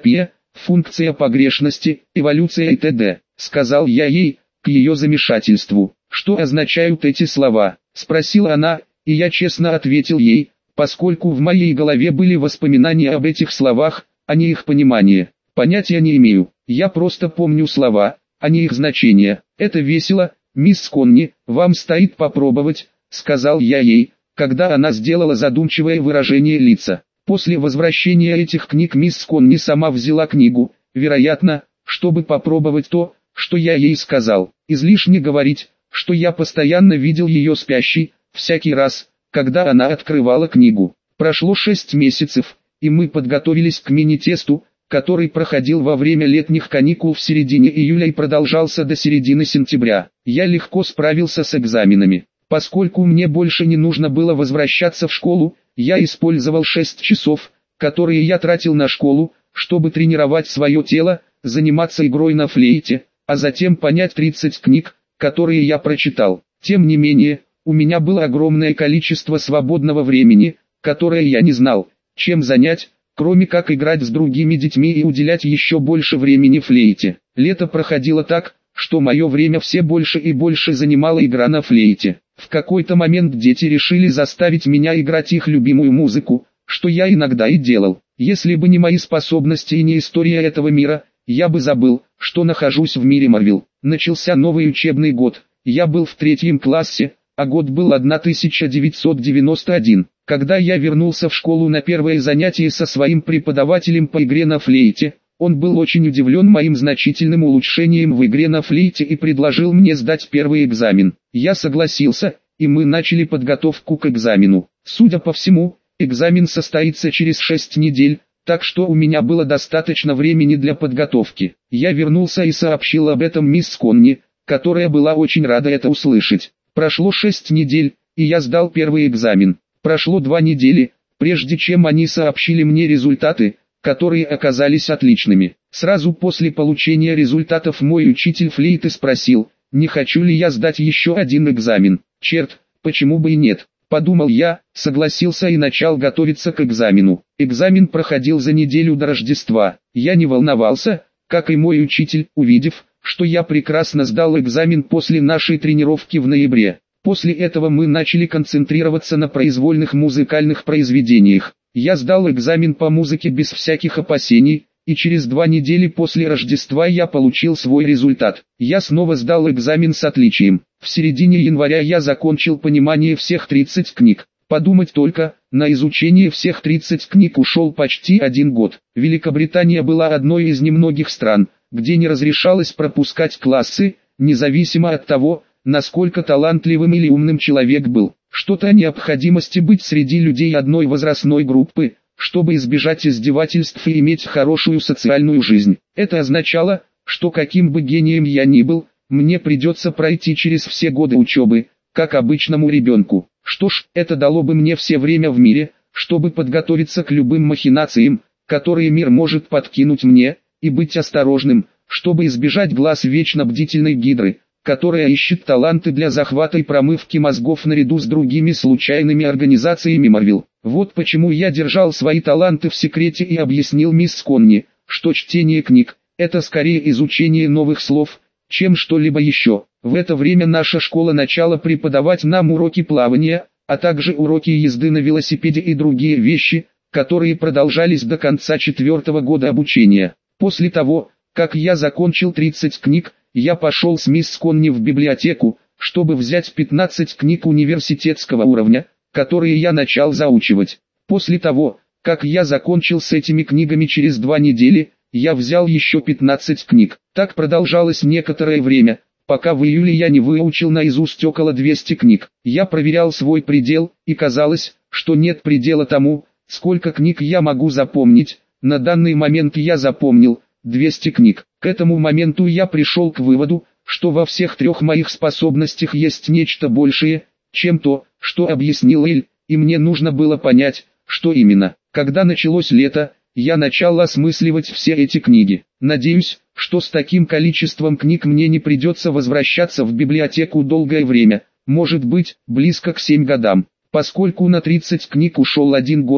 функция погрешности, эволюция и т.д. Сказал я ей, к ее замешательству. Что означают эти слова? Спросила она, и я честно ответил ей, поскольку в моей голове были воспоминания об этих словах, а не их понимание. Понятия не имею, я просто помню слова, а не их значение. Это весело, мисс Конни, вам стоит попробовать, сказал я ей, когда она сделала задумчивое выражение лица. После возвращения этих книг мисс Конни сама взяла книгу, вероятно, чтобы попробовать то, что я ей сказал. Излишне говорить, что я постоянно видел ее спящей, всякий раз, когда она открывала книгу. Прошло шесть месяцев, и мы подготовились к мини-тесту, который проходил во время летних каникул в середине июля и продолжался до середины сентября. Я легко справился с экзаменами. Поскольку мне больше не нужно было возвращаться в школу, я использовал шесть часов, которые я тратил на школу, чтобы тренировать свое тело, заниматься игрой на флейте, а затем понять тридцать книг, которые я прочитал. Тем не менее, у меня было огромное количество свободного времени, которое я не знал, чем занять, кроме как играть с другими детьми и уделять еще больше времени флейте. Лето проходило так, что мое время все больше и больше занимала игра на флейте. В какой-то момент дети решили заставить меня играть их любимую музыку, что я иногда и делал. Если бы не мои способности и не история этого мира, я бы забыл, что нахожусь в мире Марвел. Начался новый учебный год, я был в третьем классе, а год был тысяча девятьсот девяносто один. Когда я вернулся в школу на первое занятие со своим преподавателем по игре на флейте, он был очень удивлен моим значительным улучшением в игре на флейте и предложил мне сдать первый экзамен. Я согласился, и мы начали подготовку к экзамену. Судя по всему, экзамен состоится через шесть недель, так что у меня было достаточно времени для подготовки. Я вернулся и сообщил об этом мисс Конни, которая была очень рада это услышать. Прошло шесть недель, и я сдал первый экзамен. Прошло два недели, прежде чем они сообщили мне результаты, которые оказались отличными. Сразу после получения результатов мой учитель флейты спросил, не хочу ли я сдать еще один экзамен. Черт, почему бы и нет, подумал я, согласился и начал готовиться к экзамену. Экзамен проходил за неделю до Рождества. Я не волновался, как и мой учитель, увидев, что я прекрасно сдал экзамен после нашей тренировки в ноябре. После этого мы начали концентрироваться на произвольных музыкальных произведениях. Я сдал экзамен по музыке без всяких опасений, и через два недели после Рождества я получил свой результат. Я снова сдал экзамен с отличием. В середине января я закончил понимание всех тридцати книг. Подумать только, на изучение всех тридцати книг ушел почти один год. Великобритания была одной из немногих стран, где не разрешалось пропускать классы, независимо от того, насколько талантливым или умным человек был. Что-то о необходимости быть среди людей одной возрастной группы, чтобы избежать издевательств и иметь хорошую социальную жизнь. Это означало, что каким бы гением я ни был, мне придется пройти через все годы учебы, как обычному ребенку. Что ж, это дало бы мне все время в мире, чтобы подготовиться к любым махинациям, которые мир может подкинуть мне, и быть осторожным, чтобы избежать глаз вечно бдительной гидры, которая ищет таланты для захвата и промывки мозгов наряду с другими случайными организациями Марвел. Вот почему я держал свои таланты в секрете и объяснил мисс Конни, что чтение книг – это скорее изучение новых слов, чем что-либо еще. В это время наша школа начала преподавать нам уроки плавания, а также уроки езды на велосипеде и другие вещи, которые продолжались до конца четвертого года обучения. После того, как я закончил тридцать книг, я пошел с мисс Конни в библиотеку, чтобы взять пятнадцать книг университетского уровня, которые я начал заучивать. После того, как я закончил с этими книгами через два недели, я взял еще пятнадцать книг. Так продолжалось некоторое время, пока в июле я не выучил наизусть около двухсот книг. Я проверял свой предел, и казалось, что нет предела тому, сколько книг я могу запомнить. На данный момент я запомнил двести книг. К этому моменту я пришел к выводу, что во всех трех моих способностях есть нечто большее, чем то, что объяснил Эль, и мне нужно было понять, что именно. Когда началось лето, я начал осмысливать все эти книги. Надеюсь, что с таким количеством книг мне не придется возвращаться в библиотеку долгое время, может быть, близко к семи годам. Поскольку на тридцать книг ушел один год,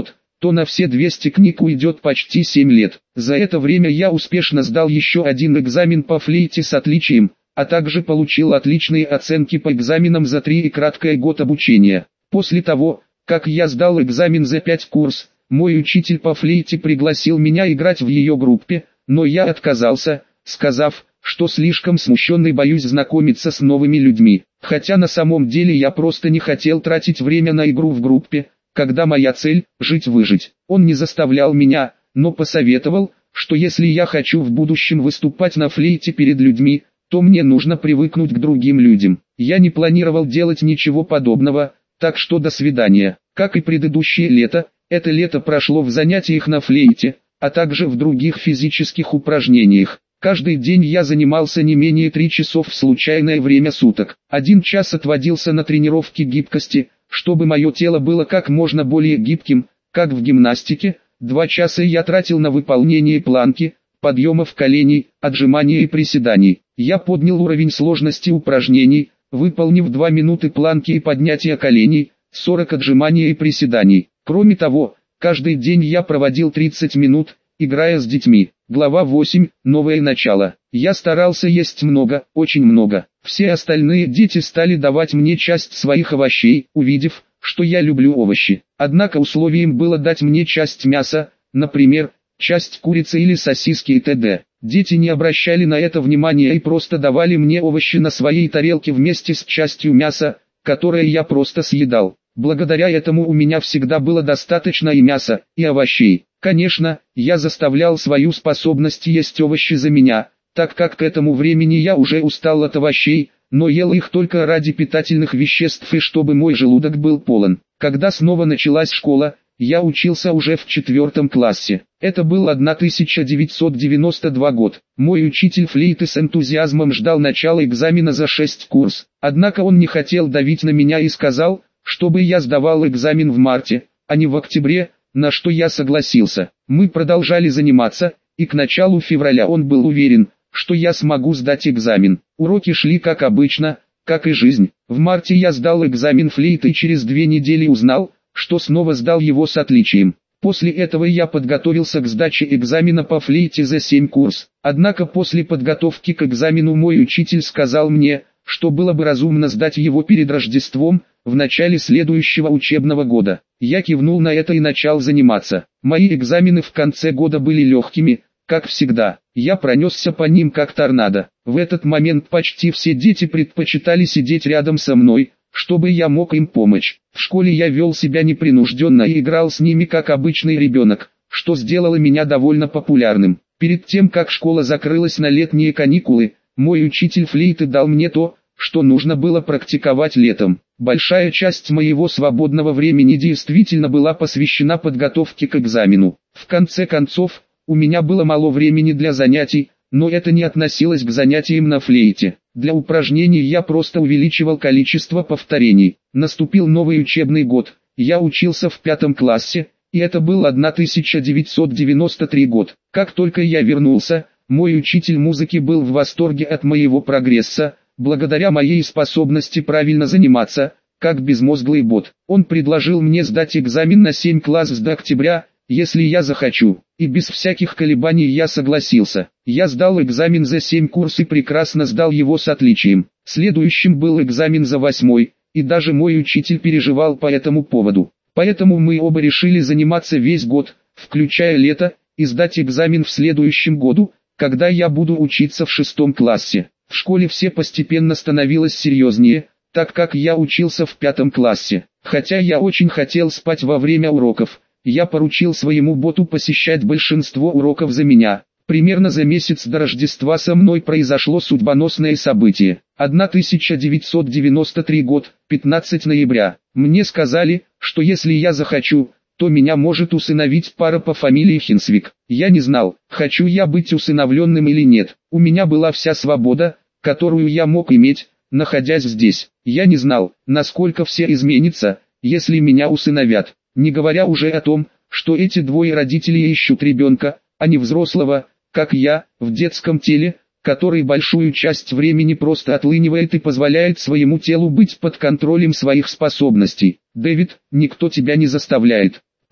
то на все двести книг уйдет почти семь лет. За это время я успешно сдал еще один экзамен по флейте с отличием, а также получил отличные оценки по экзаменам за три и краткое год обучения. После того, как я сдал экзамен за пять курс, мой учитель по флейте пригласил меня играть в ее группе, но я отказался, сказав, что слишком смущенный, боюсь знакомиться с новыми людьми. Хотя на самом деле я просто не хотел тратить время на игру в группе, когда моя цель – жить-выжить. Он не заставлял меня, но посоветовал, что если я хочу в будущем выступать на флейте перед людьми, то мне нужно привыкнуть к другим людям. Я не планировал делать ничего подобного, так что до свидания. Как и предыдущее лето, это лето прошло в занятиях на флейте, а также в других физических упражнениях. Каждый день я занимался не менее трех часов в случайное время суток. Один час отводился на тренировки гибкости, чтобы мое тело было как можно более гибким, как в гимнастике. Два часа я тратил на выполнение планки, подъемов коленей, отжиманий и приседаний. Я поднял уровень сложности упражнений, выполнив два минуты планки и поднятия коленей, сорок отжиманий и приседаний. Кроме того, каждый день я проводил тридцать минут, играя с детьми. Глава восемь. Новое начало. Я старался есть много, очень много. Все остальные дети стали давать мне часть своих овощей, увидев, что я люблю овощи. Однако условием было дать мне часть мяса, например, часть курицы или сосиски и т.д. Дети не обращали на это внимания и просто давали мне овощи на своей тарелке вместе с частью мяса, которое я просто съедал. Благодаря этому у меня всегда было достаточно и мяса, и овощей. Конечно, я заставлял свою способность есть овощи за меня, так как к этому времени я уже устал от овощей, но ел их только ради питательных веществ и чтобы мой желудок был полон. Когда снова началась школа, я учился уже в четвертом классе. Это был тысяча девятьсот девяносто второй год. Мой учитель флейты с энтузиазмом ждал начала экзамена за шесть курс. Однако он не хотел давить на меня и сказал, чтобы я сдавал экзамен в марте, а не в октябре, на что я согласился. Мы продолжали заниматься, и к началу февраля он был уверен, что я смогу сдать экзамен. Уроки шли как обычно, как и жизнь. В марте я сдал экзамен флейты и через две недели узнал, что снова сдал его с отличием. После этого я подготовился к сдаче экзамена по флейте за семь курс. Однако после подготовки к экзамену мой учитель сказал мне, что было бы разумно сдать его перед Рождеством, в начале следующего учебного года. Я кивнул на это и начал заниматься. Мои экзамены в конце года были легкими, как всегда. Я пронесся по ним как торнадо. В этот момент почти все дети предпочитали сидеть рядом со мной, чтобы я мог им помочь. В школе я вел себя непринужденно и играл с ними как обычный ребенок, что сделало меня довольно популярным. Перед тем как школа закрылась на летние каникулы, мой учитель флейты дал мне то, что нужно было практиковать летом. Большая часть моего свободного времени действительно была посвящена подготовке к экзамену. В конце концов, у меня было мало времени для занятий, но это не относилось к занятиям на флейте. Для упражнений я просто увеличивал количество повторений. Наступил новый учебный год, я учился в пятом классе, и это был тысяча девятьсот девяносто третий год. Как только я вернулся, мой учитель музыки был в восторге от моего прогресса, благодаря моей способности правильно заниматься, как безмозглый бот. Он предложил мне сдать экзамен на семь классов до октября, если я захочу, и без всяких колебаний я согласился. Я сдал экзамен за семь курс и прекрасно сдал его с отличием. Следующим был экзамен за восьмой, и даже мой учитель переживал по этому поводу. Поэтому мы оба решили заниматься весь год, включая лето, и сдать экзамен в следующем году, когда я буду учиться в шестом классе. В школе все постепенно становилось серьезнее, так как я учился в пятом классе. Хотя я очень хотел спать во время уроков, я поручил своему боту посещать большинство уроков за меня. Примерно за месяц до Рождества со мной произошло судьбоносное событие. тысяча девятьсот девяносто третий год, пятнадцатого ноября. Мне сказали, что если я захочу, то меня может усыновить пара по фамилии Хинсвик. Я не знал, хочу я быть усыновленным или нет. У меня была вся свобода, которую я мог иметь, находясь здесь. Я не знал, насколько все изменится, если меня усыновят. Не говоря уже о том, что эти двое родителей ищут ребенка, а не взрослого, как я, в детском теле, который большую часть времени просто отлынивает и позволяет своему телу быть под контролем своих способностей. Дэвид, никто тебя не заставляет.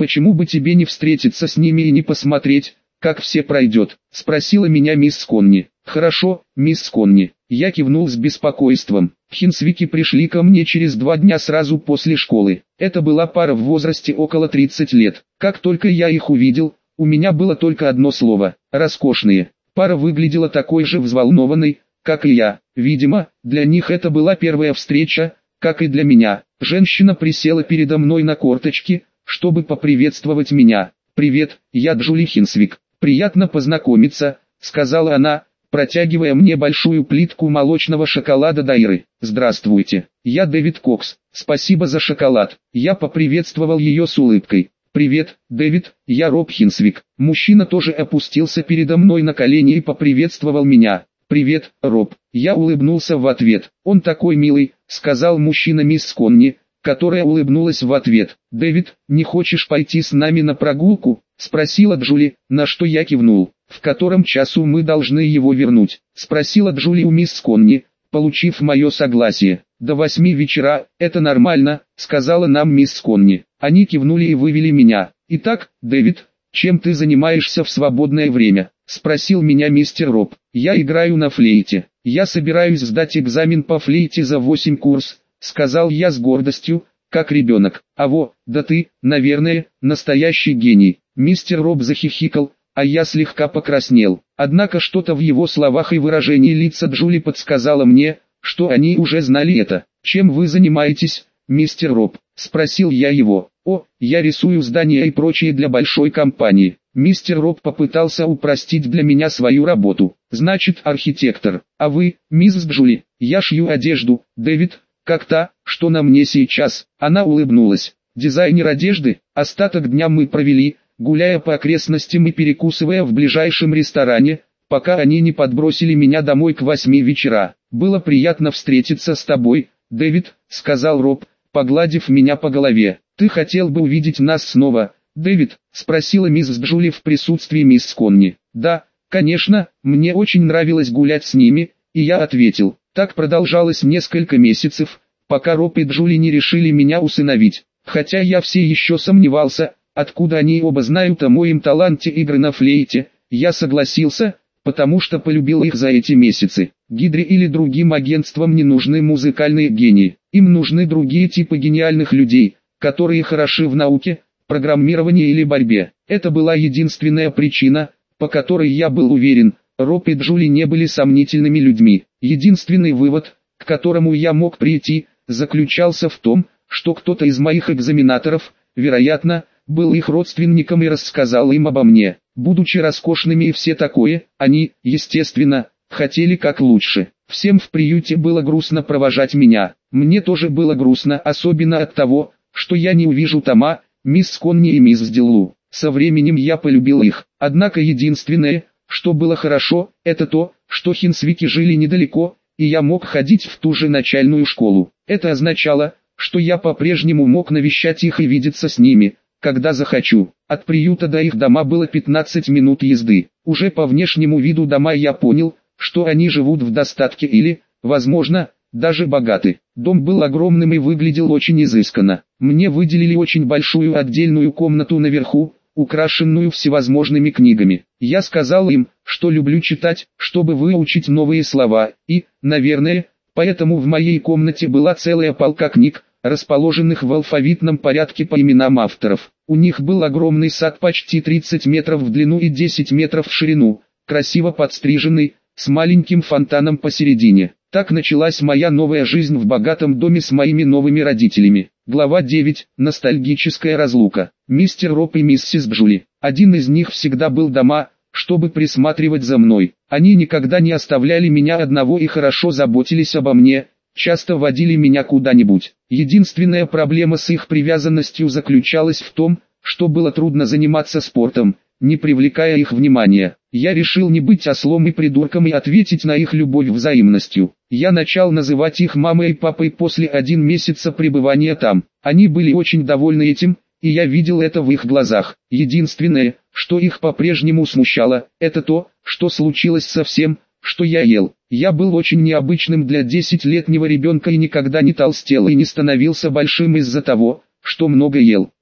почему бы тебе не встретиться с ними и не посмотреть, как все пройдет?» — спросила меня мисс Конни. «Хорошо, мисс Конни». Я кивнул с беспокойством. Хинсвики пришли ко мне через два дня сразу после школы. Это была пара в возрасте около тридцати лет. Как только я их увидел, у меня было только одно слово – роскошные. Пара выглядела такой же взволнованной, как и я. Видимо, для них это была первая встреча, как и для меня. Женщина присела передо мной на корточки, чтобы поприветствовать меня. «Привет, я Джули Хинсвик. Приятно познакомиться», — сказала она, протягивая мне большую плитку молочного шоколада Дайры. «Здравствуйте, я Дэвид Кокс, спасибо за шоколад». Я поприветствовал ее с улыбкой. «Привет, Дэвид, я Роб Хинсвик». Мужчина тоже опустился передо мной на колени и поприветствовал меня. «Привет, Роб». Я улыбнулся в ответ. «Он такой милый», — сказал мужчина мисс Конни, которая улыбнулась в ответ. «Дэвид, не хочешь пойти с нами на прогулку?» — спросила Джули, на что я кивнул. «В котором часу мы должны его вернуть?» — спросила Джули у мисс Конни, получив мое согласие. «До восьми вечера, это нормально», — сказала нам мисс Конни. Они кивнули и вывели меня. «Итак, Дэвид, чем ты занимаешься в свободное время?» — спросил меня мистер Роб. «Я играю на флейте. Я собираюсь сдать экзамен по флейте за восемь курс», — сказал я с гордостью, как ребенок. «А во, да ты, наверное, настоящий гений». Мистер Роб захихикал, а я слегка покраснел. Однако что-то в его словах и выражении лица Джули подсказало мне, что они уже знали это. «Чем вы занимаетесь, мистер Роб?» — спросил я его. «О, я рисую здания и прочее для большой компании». Мистер Роб попытался упростить для меня свою работу. «Значит, архитектор. А вы, мисс Джули?» «Я шью одежду, Дэвид, как та, что на мне сейчас». Она улыбнулась. «Дизайнер одежды?» Остаток дня мы провели, гуляя по окрестностям и перекусывая в ближайшем ресторане, пока они не подбросили меня домой к восьми вечера. «Было приятно встретиться с тобой, Дэвид», — сказал Роб, погладив меня по голове. «Ты хотел бы увидеть нас снова, Дэвид?» — спросила мисс Джули в присутствии мисс Конни. «Да, конечно, мне очень нравилось гулять с ними», и я ответил. Так продолжалось несколько месяцев, пока Роб и Джули не решили меня усыновить. Хотя я все еще сомневался, откуда они оба знают о моем таланте игры на флейте, я согласился, потому что полюбил их за эти месяцы. Гидре или другим агентствам не нужны музыкальные гении, им нужны другие типы гениальных людей, которые хороши в науке, программировании или борьбе. Это была единственная причина, по которой я был уверен, Роб и Джули не были сомнительными людьми. Единственный вывод, к которому я мог прийти, заключался в том, что кто-то из моих экзаменаторов, вероятно, был их родственником и рассказал им обо мне. Будучи роскошными и все такое, они, естественно, хотели как лучше. Всем в приюте было грустно провожать меня. Мне тоже было грустно, особенно от того, что я не увижу Тома, мисс Конни и мисс Диллу. Со временем я полюбил их. Однако единственное, что было хорошо, это то, что Хинсвики жили недалеко, и я мог ходить в ту же начальную школу. Это означало, что я по-прежнему мог навещать их и видеться с ними, когда захочу. От приюта до их дома было пятнадцать минут езды. Уже по внешнему виду дома я понял, что они живут в достатке или, возможно, даже богаты. Дом был огромным и выглядел очень изысканно. Мне выделили очень большую отдельную комнату наверху, украшенную всевозможными книгами. Я сказал им, что люблю читать, чтобы выучить новые слова, и, наверное, поэтому в моей комнате была целая полка книг, расположенных в алфавитном порядке по именам авторов. У них был огромный сад почти тридцать метров в длину и десять метров в ширину, красиво подстриженный, с маленьким фонтаном посередине. Так началась моя новая жизнь в богатом доме с моими новыми родителями. Глава девять. Ностальгическая разлука. Мистер Роб и миссис Джули. Один из них всегда был дома, чтобы присматривать за мной. Они никогда не оставляли меня одного и хорошо заботились обо мне, часто водили меня куда-нибудь. Единственная проблема с их привязанностью заключалась в том, что было трудно заниматься спортом, не привлекая их внимания. Я решил не быть ослом и придурком и ответить на их любовь взаимностью. Я начал называть их мамой и папой после один месяца пребывания там. Они были очень довольны этим, и я видел это в их глазах. Единственное, что их по-прежнему смущало, это то, что случилось со всем, что я ел. Я был очень необычным для десятилетнего ребенка и никогда не толстел и не становился большим из-за того, что много ел.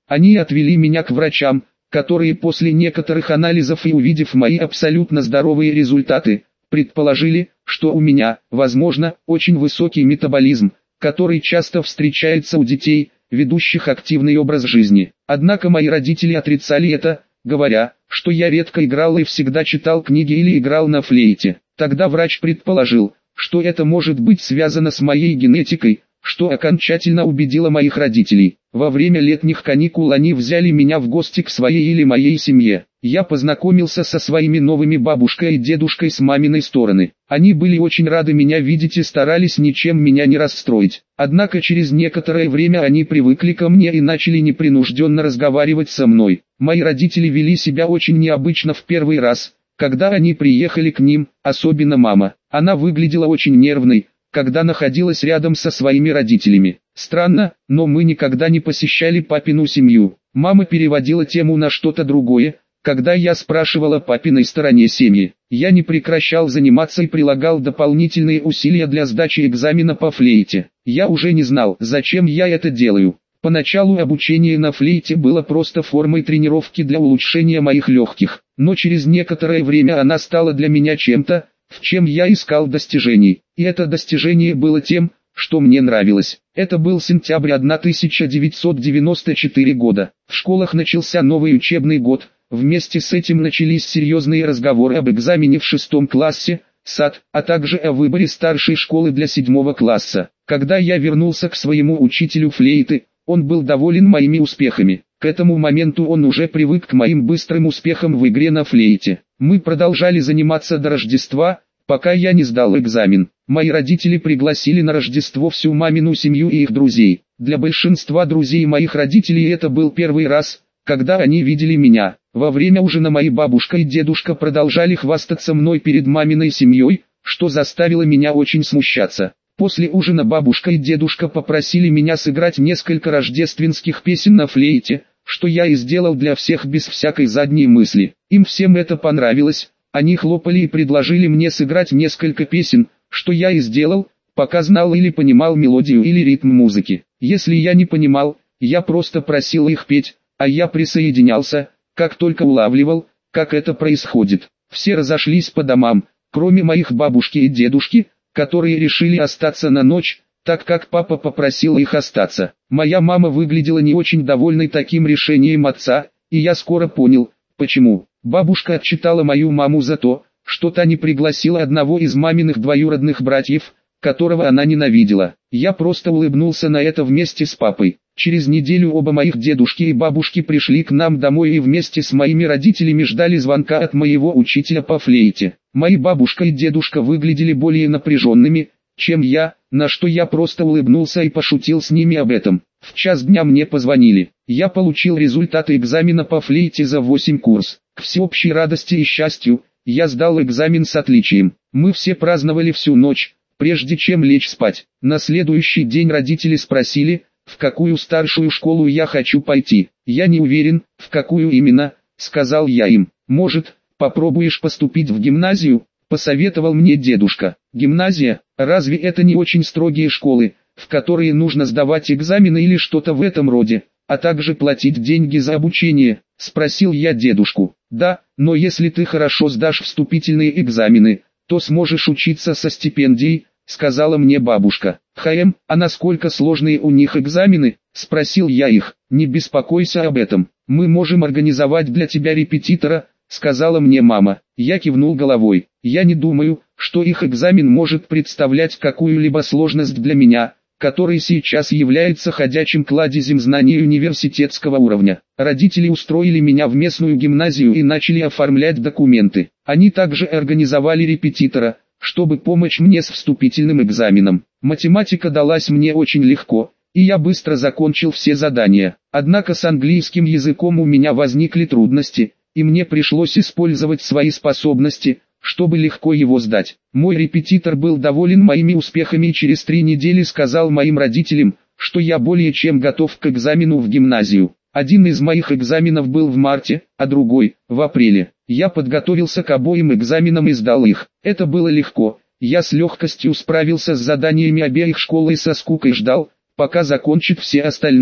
Они отвели меня к врачам, которые после некоторых анализов и увидев мои абсолютно здоровые результаты, предположили, что у меня, возможно, очень высокий метаболизм, который часто встречается у детей, ведущих активный образ жизни. Однако мои родители отрицали это, говоря, что я редко играл и всегда читал книги или играл на флейте. Тогда врач предположил, что это может быть связано с моей генетикой, что окончательно убедило моих родителей. Во время летних каникул они взяли меня в гости к своей или моей семье. Я познакомился со своими новыми бабушкой и дедушкой с маминой стороны. Они были очень рады меня видеть и старались ничем меня не расстроить. Однако через некоторое время они привыкли ко мне и начали непринужденно разговаривать со мной. Мои родители вели себя очень необычно в первый раз, когда они приехали к ним, особенно мама. Она выглядела очень нервной, когда находилась рядом со своими родителями. Странно, но мы никогда не посещали папину семью. Мама переводила тему на что-то другое, когда я спрашивал о папиной стороне семьи. Я не прекращал заниматься и прилагал дополнительные усилия для сдачи экзамена по флейте. Я уже не знал, зачем я это делаю. Поначалу обучение на флейте было просто формой тренировки для улучшения моих легких, но через некоторое время она стала для меня чем-то, в чем я искал достижений. И это достижение было тем, что мне нравилось. Это был сентябрь тысяча девятьсот девяносто четвёртого года. В школах начался новый учебный год. Вместе с этим начались серьезные разговоры об экзамене в шестом классе, сад, а также о выборе старшей школы для седьмого класса. Когда я вернулся к своему учителю флейты, он был доволен моими успехами. К этому моменту он уже привык к моим быстрым успехам в игре на флейте. Мы продолжали заниматься до Рождества, пока я не сдал экзамен. Мои родители пригласили на Рождество всю мамину семью и их друзей. Для большинства друзей моих родителей это был первый раз, когда они видели меня. Во время ужина мои бабушка и дедушка продолжали хвастаться мной перед маминой семьей, что заставило меня очень смущаться. После ужина бабушка и дедушка попросили меня сыграть несколько рождественских песен на флейте, что я и сделал для всех без всякой задней мысли. Им всем это понравилось, они хлопали и предложили мне сыграть несколько песен, что я и сделал, пока знал или понимал мелодию или ритм музыки. Если я не понимал, я просто просил их петь, а я присоединялся, как только улавливал, как это происходит. Все разошлись по домам, кроме моих бабушки и дедушки, которые решили остаться на ночь, так как папа попросил их остаться. Моя мама выглядела не очень довольной таким решением отца, и я скоро понял, почему. Бабушка отчитала мою маму за то, что та не пригласила одного из маминых двоюродных братьев, которого она ненавидела. Я просто улыбнулся на это вместе с папой. Через неделю оба моих дедушки и бабушки пришли к нам домой и вместе с моими родителями ждали звонка от моего учителя по флейте. Мои бабушка и дедушка выглядели более напряженными, чем я, на что я просто улыбнулся и пошутил с ними об этом. В час дня мне позвонили. Я получил результаты экзамена по флейте за восемь курс. К всеобщей радости и счастью, я сдал экзамен с отличием. Мы все праздновали всю ночь, прежде чем лечь спать. На следующий день родители спросили, в какую старшую школу я хочу пойти. Я не уверен, в какую именно, сказал я им. Может, попробуешь поступить в гимназию, посоветовал мне дедушка. Гимназия, разве это не очень строгие школы, в которые нужно сдавать экзамены или что-то в этом роде, а также платить деньги за обучение, спросил я дедушку. Да, но если ты хорошо сдашь вступительные экзамены, то сможешь учиться со стипендией, сказала мне бабушка. Хм, а насколько сложные у них экзамены, спросил я их. Не беспокойся об этом, мы можем организовать для тебя репетитора, сказала мне мама. Я кивнул головой. Я не думаю, что их экзамен может представлять какую-либо сложность для меня, который сейчас является ходячим кладезем знаний университетского уровня. Родители устроили меня в местную гимназию и начали оформлять документы. Они также организовали репетитора, чтобы помочь мне с вступительным экзаменом. Математика далась мне очень легко, и я быстро закончил все задания. Однако с английским языком у меня возникли трудности, и мне пришлось использовать свои способности, чтобы легко его сдать. Мой репетитор был доволен моими успехами и через три недели сказал моим родителям, что я более чем готов к экзамену в гимназию. Один из моих экзаменов был в марте, а другой – в апреле. Я подготовился к обоим экзаменам и сдал их. Это было легко. Я с легкостью справился с заданиями обеих школ и со скукой ждал, пока закончат все остальные.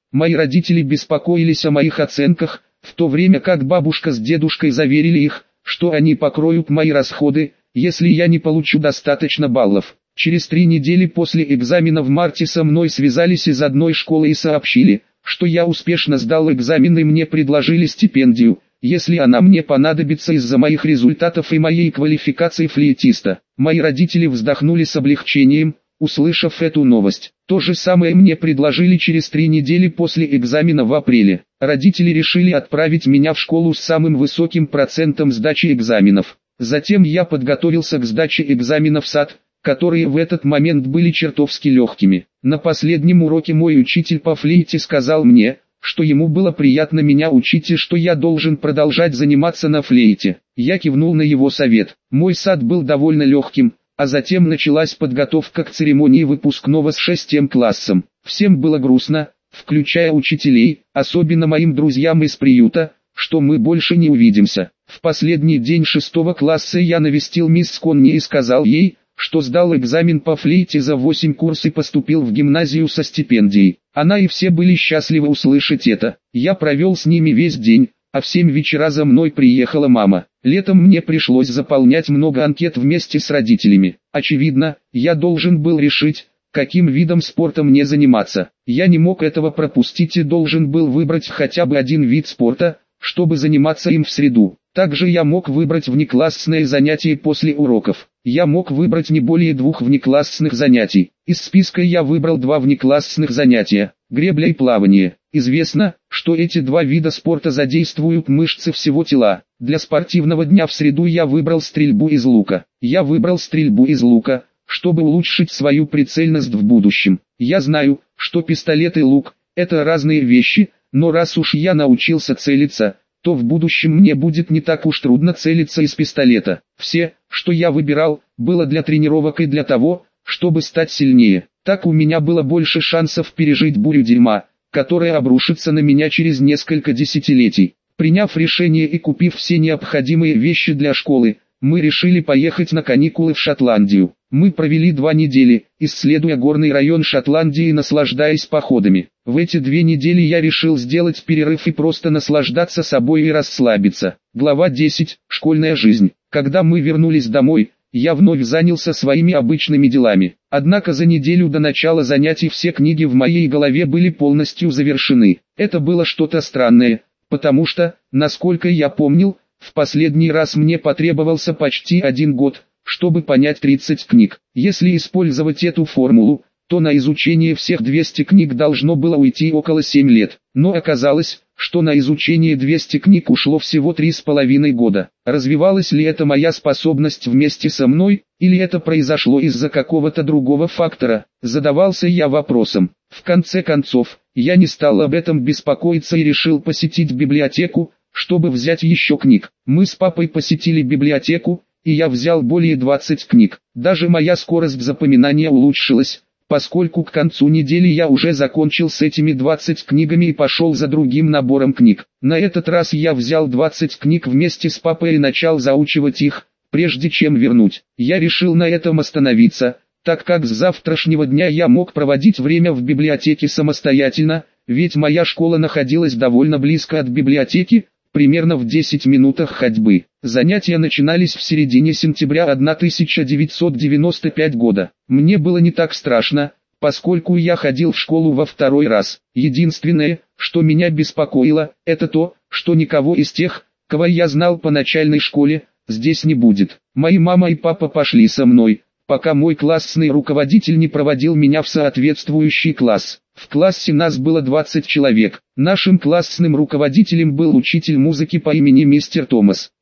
Мои родители беспокоились о моих оценках, в то время как бабушка с дедушкой заверили их, что они покроют мои расходы, если я не получу достаточно баллов. Через три недели после экзамена в марте со мной связались из одной школы и сообщили, что я успешно сдал экзамен и мне предложили стипендию, если она мне понадобится из-за моих результатов и моей квалификации флейтиста. Мои родители вздохнули с облегчением, услышав эту новость. То же самое мне предложили через три недели после экзамена в апреле. Родители решили отправить меня в школу с самым высоким процентом сдачи экзаменов. Затем я подготовился к сдаче экзаменов в сад, которые в этот момент были чертовски легкими. На последнем уроке мой учитель по флейте сказал мне, что ему было приятно меня учить и что я должен продолжать заниматься на флейте. Я кивнул на его совет. Мой сад был довольно легким, а затем началась подготовка к церемонии выпускного с шестым классом. Всем было грустно, включая учителей, особенно моим друзьям из приюта, что мы больше не увидимся. В последний день шестого класса я навестил мисс Конни и сказал ей, что сдал экзамен по флейте за восемь курс и поступил в гимназию со стипендией. Она и все были счастливы услышать это. Я провел с ними весь день, а в семь вечера за мной приехала мама. Летом мне пришлось заполнять много анкет вместе с родителями. Очевидно, я должен был решить, каким видом спорта мне заниматься. Я не мог этого пропустить и должен был выбрать хотя бы один вид спорта, чтобы заниматься им в среду. Также я мог выбрать внеклассные занятия после уроков. Я мог выбрать не более двух внеклассных занятий. Из списка я выбрал два внеклассных занятия – гребля и плавание. Известно, что эти два вида спорта задействуют мышцы всего тела. Для спортивного дня в среду я выбрал стрельбу из лука. Я выбрал стрельбу из лука, чтобы улучшить свою прицельность в будущем. Я знаю, что пистолет и лук – это разные вещи, но раз уж я научился целиться, то в будущем мне будет не так уж трудно целиться из пистолета. Все, что я выбирал, было для тренировок и для того, чтобы стать сильнее. Так у меня было больше шансов пережить бурю дерьма, которая обрушится на меня через несколько десятилетий. Приняв решение и купив все необходимые вещи для школы, мы решили поехать на каникулы в Шотландию. Мы провели два недели, исследуя горный район Шотландии и наслаждаясь походами. В эти две недели я решил сделать перерыв и просто наслаждаться собой и расслабиться. Глава десять. Школьная жизнь. Когда мы вернулись домой, я вновь занялся своими обычными делами. Однако за неделю до начала занятий все книги в моей голове были полностью завершены. Это было что-то странное, потому что, насколько я помнил, в последний раз мне потребовался почти один год, чтобы понять тридцать книг. Если использовать эту формулу, то на изучение всех двухсот книг должно было уйти около семи лет. Но оказалось, что на изучение двухсот книг ушло всего три с половиной года. Развивалась ли это моя способность вместе со мной, или это произошло из-за какого-то другого фактора? Задавался я вопросом. В конце концов, я не стал об этом беспокоиться и решил посетить библиотеку, чтобы взять еще книг. Мы с папой посетили библиотеку, и я взял более двадцати книг. Даже моя скорость запоминания улучшилась, поскольку к концу недели я уже закончил с этими двадцатью книгами и пошел за другим набором книг. На этот раз я взял двадцать книг вместе с папой и начал заучивать их, прежде чем вернуть. Я решил на этом остановиться, так как с завтрашнего дня я мог проводить время в библиотеке самостоятельно, ведь моя школа находилась довольно близко от библиотеки, примерно в десяти минутах ходьбы. Занятия начинались в середине сентября тысяча девятьсот девяносто пятого года. Мне было не так страшно, поскольку я ходил в школу во второй раз. Единственное, что меня беспокоило, это то, что никого из тех, кого я знал по начальной школе, здесь не будет. Мои мама и папа пошли со мной, пока мой классный руководитель не проводил меня в соответствующий класс. В классе нас было двадцать человек. Нашим классным руководителем был учитель музыки по имени мистер Томас.